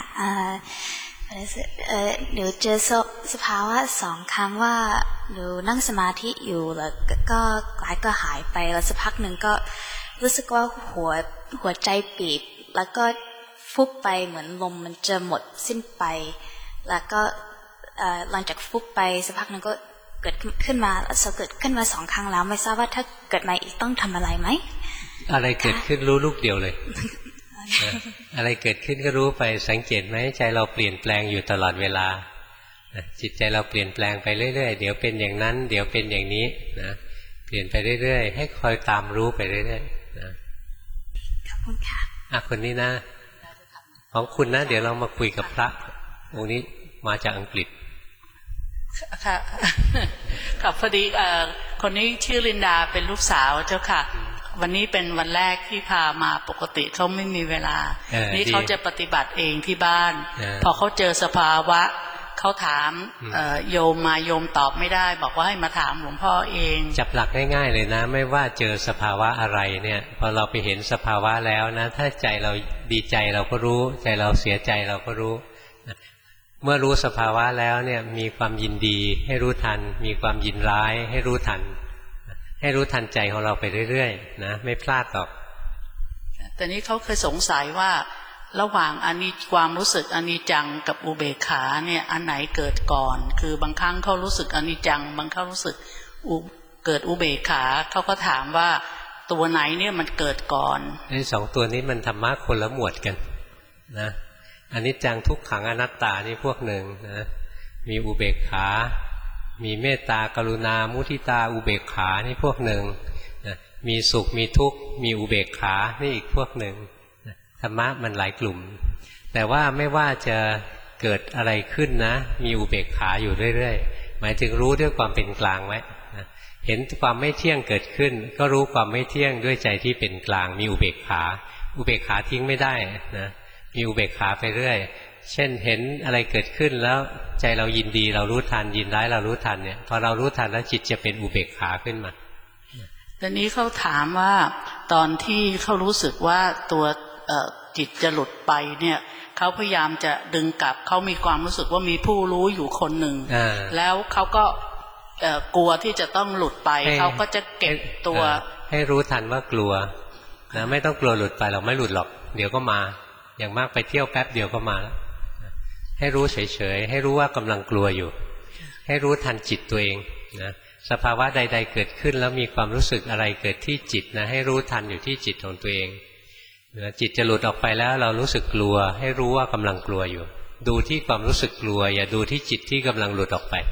Speaker 15: หนูเจอสภาวะ2 ครั้งว่าหนูนั่งสมาธิอยู่แล้วก็กายก็หายไปแล้วสักพักหนึ่งก็รู้สึกว่าหัวใจบีบแล้วก็ฟุบไปเหมือนลมมันจะหมดสิ้นไปแล้วก็หลังจากฟุบไปสักพักหนึ่งก็เกิดขึ้นมาแล้วเกิดขึ้นมา2 ครั้งแล้วไม่ทราบว่าถ้าเกิดมาอีกต้องทำอะไรไหม
Speaker 1: อะไรเกิดขึ้นรู้ลูกเดียวเลยอะไรเกิดขึ้นก็รู้ไปสังเกตไหมใจเราเปลี่ยนแปลงอยู่ตลอดเวลาจิตใจเราเปลี่ยนแปลงไปเรื่อยๆเดี๋ยวเป็นอย่างนั้นเดี๋ยวเป็นอย่างนี้นะเปลี่ยนไปเรื่อยๆให้คอยตามรู้ไปเรื่อยๆนะ
Speaker 15: ขอบคุณค่ะ
Speaker 1: คนนี้นะของคุณนะเดี๋ยวเรามาคุยกับพระองค์นี้มาจากอังกฤษ
Speaker 16: ค่ะกับพอดีคนนี้ชื่อลินดาเป็นลูกสาวเจ้าค่ะวันนี้เป็นวันแรกที่พามาปกติเขาไม่มีเวลานี่เขาจะปฏิบัติเองที่บ้านพอเขาเจอสภาวะเขาถามโยมมาโยมตอบไม่ได้บอกว่าให้มาถามหลวงพ่อเอง
Speaker 1: จับหลักง่ายๆเลยนะไม่ว่าเจอสภาวะอะไรเนี่ยพอเราไปเห็นสภาวะแล้วนะถ้าใจเราดีใจเราก็รู้ใจเราเสียใจเราก็รู้เมื่อรู้สภาวะแล้วเนี่ยมีความยินดีให้รู้ทันมีความยินร้ายให้รู้ทันให้รู้ทันใจของเราไปเรื่อยๆนะไม่พลาดหรอก
Speaker 16: แต่นี้เขาเคยสงสัยว่าระหว่างความรู้สึกอนิจจังกับอุเบกขาเนี่ยอันไหนเกิดก่อนคือบางครั้งเขารู้สึกอนิจจังบางครั้งรู้สึกเกิดอุเบกขาเขาก็ถามว่าตัวไหนเนี่ยมันเกิดก่อน
Speaker 1: ไอ้2 ตัวนี้มันธรรมะคนละหมวดกันนะอนิจจังทุกขังอนัตตานี่พวกหนึ่งนะมีอุเบกขามีเมตตากรุณามุทิตาอุเบกขานี่พวกหนึ่งนะมีสุขมีทุกข์มีอุเบกขานี่อีกพวกหนึ่งนะธรรมะมันหลายกลุ่มแต่ว่าไม่ว่าจะเกิดอะไรขึ้นนะมีอุเบกขาอยู่เรื่อยๆหมายถึงรู้ด้วยความเป็นกลางไว้นะเห็นความไม่เที่ยงเกิดขึ้นก็รู้ความไม่เที่ยงด้วยใจที่เป็นกลางมีอุเบกขาอุเบกขาทิ้งไม่ได้นะมีอุเบกขาไปเรื่อยเช่นเห็นอะไรเกิดขึ้นแล้วใจเรายินดีเรารู้ทันยินร้ายเรารู้ทันเนี่ยพอเรารู้ทันแล้วจิตจะเป็นอุเบกขาขึ้นมา
Speaker 16: ตอนนี้เขาถามว่าตอนที่เขารู้สึกว่าตัวจิตจะหลุดไปเนี่ยเขาพยายามจะดึงกลับเขามีความรู้สึกว่ามีผู้รู้อยู่คนหนึ่งแล้วเขาก็กลัวที่จะต้องหลุดไปเขาก็จะเก็บตัว
Speaker 1: ให้รู้ทันว่ากลัวนะไม่ต้องกลัวหลุดไปเราไม่หลุดหรอกเดี๋ยวก็มาอย่างมากไปเที่ยวแป๊บเดียวก็มาแล้วให้รู้เฉยๆให้รู้ว่ากำลังกลัวอยู่ให้รู้ทันจิตตัวเองนะสภาวะใดๆเกิดขึ้นแล้วมีความรู้สึกอะไรเกิดที่จิตนะให้รู้ทันอยู่ที่จิตของตัวเองจิตจะหลุดออกไปแล้วเรารู้สึกกลัวให้รู้ว่ากำลังกลัวอยู่ดูที่ความรู้สึกกลัวอย่าดูที่จิตที่กำลังหลุดออกไป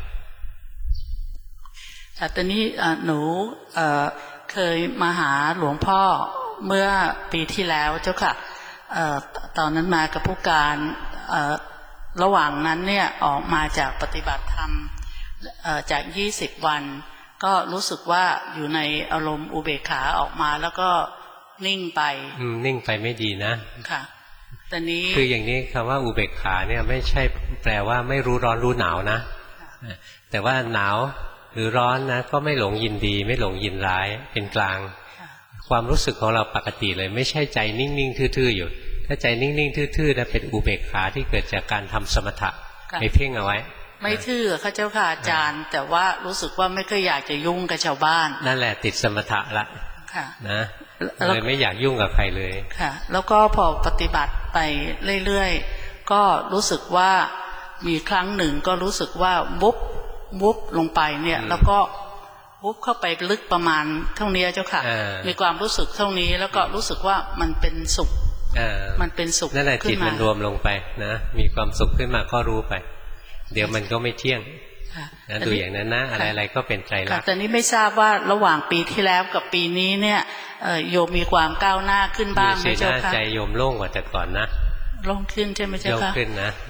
Speaker 16: ตอนนี้หนูเคยมาหาหลวงพ่อเมื่อปีที่แล้วเจ้าค่ะตอนนั้นมากับผู้การระหว่างนั้นเนี่ยออกมาจากปฏิบัติธรรมจาก20 วันก็รู้สึกว่าอยู่ในอารมณ์อุเบกขาออกมาแล้วก็นิ่งไป
Speaker 1: นิ่งไปไม่ดีนะ
Speaker 16: ค่ะตอนนี้
Speaker 1: คืออย่างนี้คำว่าอุเบกขาเนี่ยไม่ใช่แปลว่าไม่รู้ร้อนรู้หนาวนะแต่ว่าหนาวหรือร้อนนะก็ไม่หลงยินดีไม่หลงยินร้ายเป็นกลางความรู้สึกของเราปกติเลยไม่ใช่ใจนิ่งๆทื่อๆอยู่ถ้าใจนิ่งๆทื่อๆนะเป็นอุเบกขาที่เกิดจากการทำสมถะไปเพ่งเอาไว้
Speaker 16: ไม่ทื่อค่ะเจ้าค่ะอาจารย์แต่ว่ารู้สึกว่าไม่เคยอยากจะยุ่งกับชาวบ้าน
Speaker 1: นั่นแหละติดสมถะละนะเลยไม่อยากยุ่งกับใครเลย
Speaker 16: ค่ะแล้วก็พอปฏิบัติไปเรื่อยๆก็รู้สึกว่ามีครั้งหนึ่งก็รู้สึกว่าวุบลงไปเนี่ยแล้วก็วุบเข้าไปลึกประมาณเท่านี้เจ้าค่ะมีความรู้สึกเท่านี้แล้วก็รู้สึกว่ามันเป็นสุขมันเป็นสุข
Speaker 1: นั่นแหละจิตมันรวมลงไปนะมีความสุขขึ้นมาก็รู้ไปเดี๋ยวมันก็ไม่เที่ยงนะดูอย่างนั้นนะอะไรๆก็เป็นไตรลักษณ์
Speaker 16: แต่นี้ไม่ทราบว่าระหว่างปีที่แล้วกับปีนี้เนี่ยโยมมีความก้าวหน้าขึ้นบ้างไหมเจ้าค่ะ
Speaker 1: ใจโยมโล่งกว่าแต่ก่อนนะ
Speaker 16: โล่งขึ้นใช่ไหมเจ้าค่ะ
Speaker 1: โล่งขึ้นนะ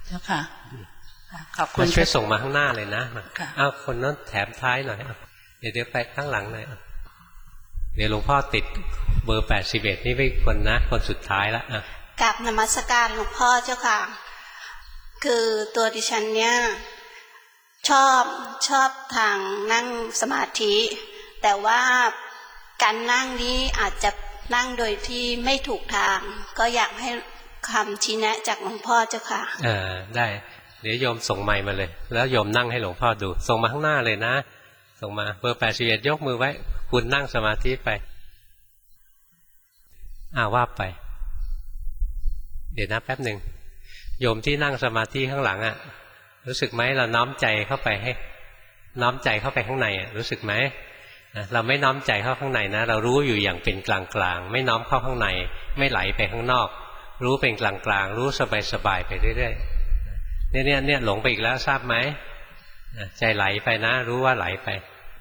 Speaker 16: เจ้าค่ะขอบคุณ
Speaker 1: ช่วยส่งมาข้างหน้าเลยนะเอาคนนั้นแถมท้ายหน่อยเดี๋ยวไปข้างหลังหน่อยเดี๋ยวหลวงพ่อติดเบอร์81นี่เป็นคนนะคนสุดท้ายละ
Speaker 17: กราบนมัสการหลวงพ่อเจ้าค่ะคือตัวดิฉันเนี่ยชอบทางนั่งสมาธิแต่ว่าการนั่งนี้อาจจะนั่งโดยที่ไม่ถูกทางก็อยากให้คำชี้แนะจากหลวงพ่อเจ้าค่ะ
Speaker 1: ได้เดี๋ยวโยมส่งไมค์มาเลยแล้วโยมนั่งให้หลวงพ่อดูส่งมาข้างหน้าเลยนะส่งมาเบอร์81ยกมือไว้คุณนั่งสมาธิไปว่าไปเดี๋ยวนะแป๊บหนึ่งโยมที่นั่งสมาธิข้างหลังรู้สึกไหมเราน้อมใจเข้าไปให้น้อมใจเข้าไปข้างในรู้สึกไหมเราไม่น้อมใจเข้าข้างในนะเรารู้อยู่อย่างเป็นกลางๆไม่น้อมเข้าข้างในไม่ไหลไปข้างนอกรู้เป็นกลางๆรู้สบายๆไปเรื่อยๆเนี่ยหลงไปอีกแล้วทราบไหมใจไหลไปนะรู้ว่าไหลไป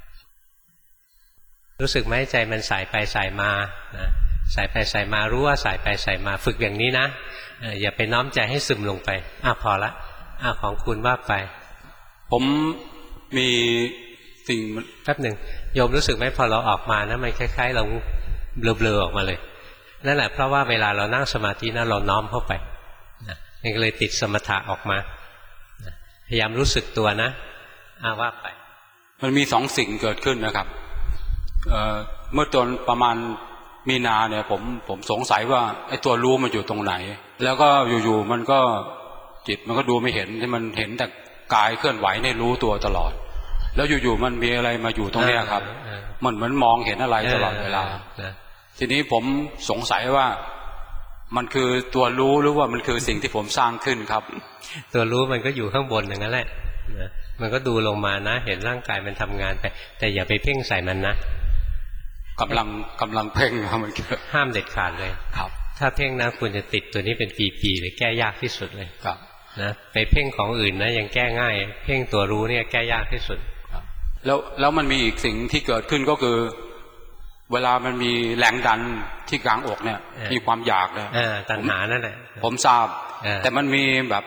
Speaker 1: รู้สึกไหมใจมันสายไปสายมาสายไปสายมารู้ว่าสายไปสายมาฝึกอย่างนี้นะอย่าไปน้อมใจให้ซึมลงไปพอละของคุณว่าไป
Speaker 18: ผมมีสิ่ง
Speaker 1: แป๊บหนึ่งโยมรู้สึกไหมพอเราออกมานะมันคล้ายๆเราเบลอๆออกมาเลยนั่นแหละเพราะว่าเวลาเรานั่งสมาธินะเราน้อมเข้าไปมันก็เลยติดสมถะออกมาพยายามรู้สึกตัวนะว่าไป
Speaker 18: มันมี2 สิ่งเกิดขึ้นนะครับเมื่อตอนประมาณมีนาเนี่ยผมสงสัยว่าไอ้ตัวรู้มันอยู่ตรงไหนแล้วก็อยู่ๆมันก็จิตมันก็ดูไม่เห็นที่มันเห็นแต่กายเคลื่อนไหวในรู้ตัวตลอดแล้วอยู่ๆมันมีอะไรมาอยู่ตรงนี้ครับมันเหมือนมองเห็นอะไรตลอดเวลาทีนี้ผมสงสัยว่ามันคือตัวรู้หรือว่ามันคือสิ่งที่ผมสร้างขึ้นครับ
Speaker 1: ตัวรู้มันก็อยู่ข้างบนอย่างนั้นแหละมันก็ดูลงมานะเห็นร่างกายมันทำงานไปแต่อย่าไปเพ่งใส่มันนะ
Speaker 18: กำลังเพ่งครับมัน
Speaker 1: ห้ามเด็ดขาดเลย
Speaker 18: ครับ
Speaker 1: ถ้าเพ่งนะคุณจะติดตัวนี้เป็นปีๆเลยแก้ยากที่สุดเลยครับนะไปเพ่งของอื่นนะยังแก้ง่ายเพ่งตัวรู้เนี่ยแก้ยากที่สุด
Speaker 18: แล้วมันมีอีกสิ่งที่เกิดขึ้นก็คือเวลามันมีแรงดันที่กลางอกเนี่ยมีความอยากเลย
Speaker 1: ตัณหานั่นแหละ
Speaker 18: ผมทราบแต่มันมีแบบ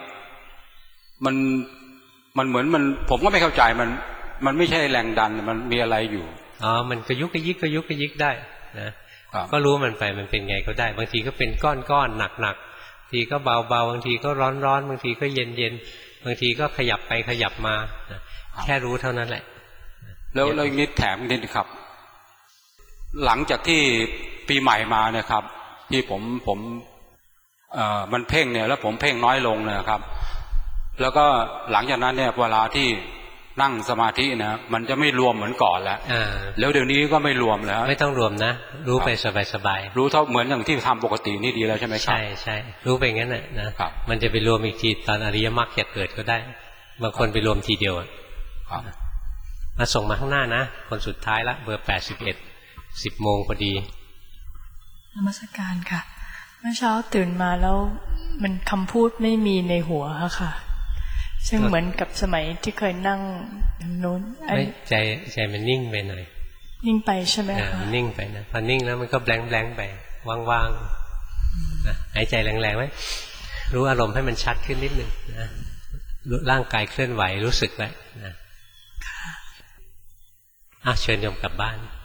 Speaker 18: มันเหมือนมันผมก็ไม่เข้าใจมันไม่ใช่แรงดันมันมีอะไรอยู่
Speaker 1: มันกระยุกกระยิกได้นะก็รู้มันไปมันเป็นไงก็ได้บางทีก็เป็นก้อนหนักทีก็เบาบางทีก็ร้อนบางทีก็เย็นบางทีก็ขยับไปขยับมาแค่รู้เท่านั้นแหละ
Speaker 18: แล้วอีกนิดแถมนิดครับหลังจากที่ปีใหม่มาเนี่ยครับที่ผมมันเพ่งเนี่ยแล้วผมเพ่งน้อยลงนะครับแล้วก็หลังจากนั้นเนี่ยเวลาที่นั่งสมาธินะมันจะไม่รวมเหมือนก่อนแล้วเดี๋ยวนี้ก็ไม่รวมแล้ว
Speaker 1: ไม่ต้องรวมนะรู้ไปสบาย
Speaker 18: รู้เท่าเหมือนอย่างที่ทำปกตินี่ดีแล้วใช่ไหมครับ
Speaker 1: ใช่รู้ไปงั้นนะมันจะไปรวมอีกทีตอนอริยมรรคจะเกิดก็ได้บางคนไปรวมทีเดียวมาส่งมาข้างหน้านะคนสุดท้ายละเบอร์81 10 โมงพอดี
Speaker 7: นมัสการค่ะเมื่อเช้าตื่นมาแล้วมันคำพูดไม่มีในหัวค่ะซึ่งเหมือนกับสมัยที่เคยนั่งนู้น
Speaker 1: ใจมันนิ่งไปหน่อย
Speaker 7: นิ่งไปใช่ไหมคะ
Speaker 1: นิ่งไปนะพอนิ่งแล้วมันก็แบงไปว่างๆหายใจแรงๆไว้รู้อารมณ์ให้มันชัดขึ้นนิดนึงนะร่างกายเคลื่อนไหวรู้สึกไว้นะเชิญโยมกลับบ้าน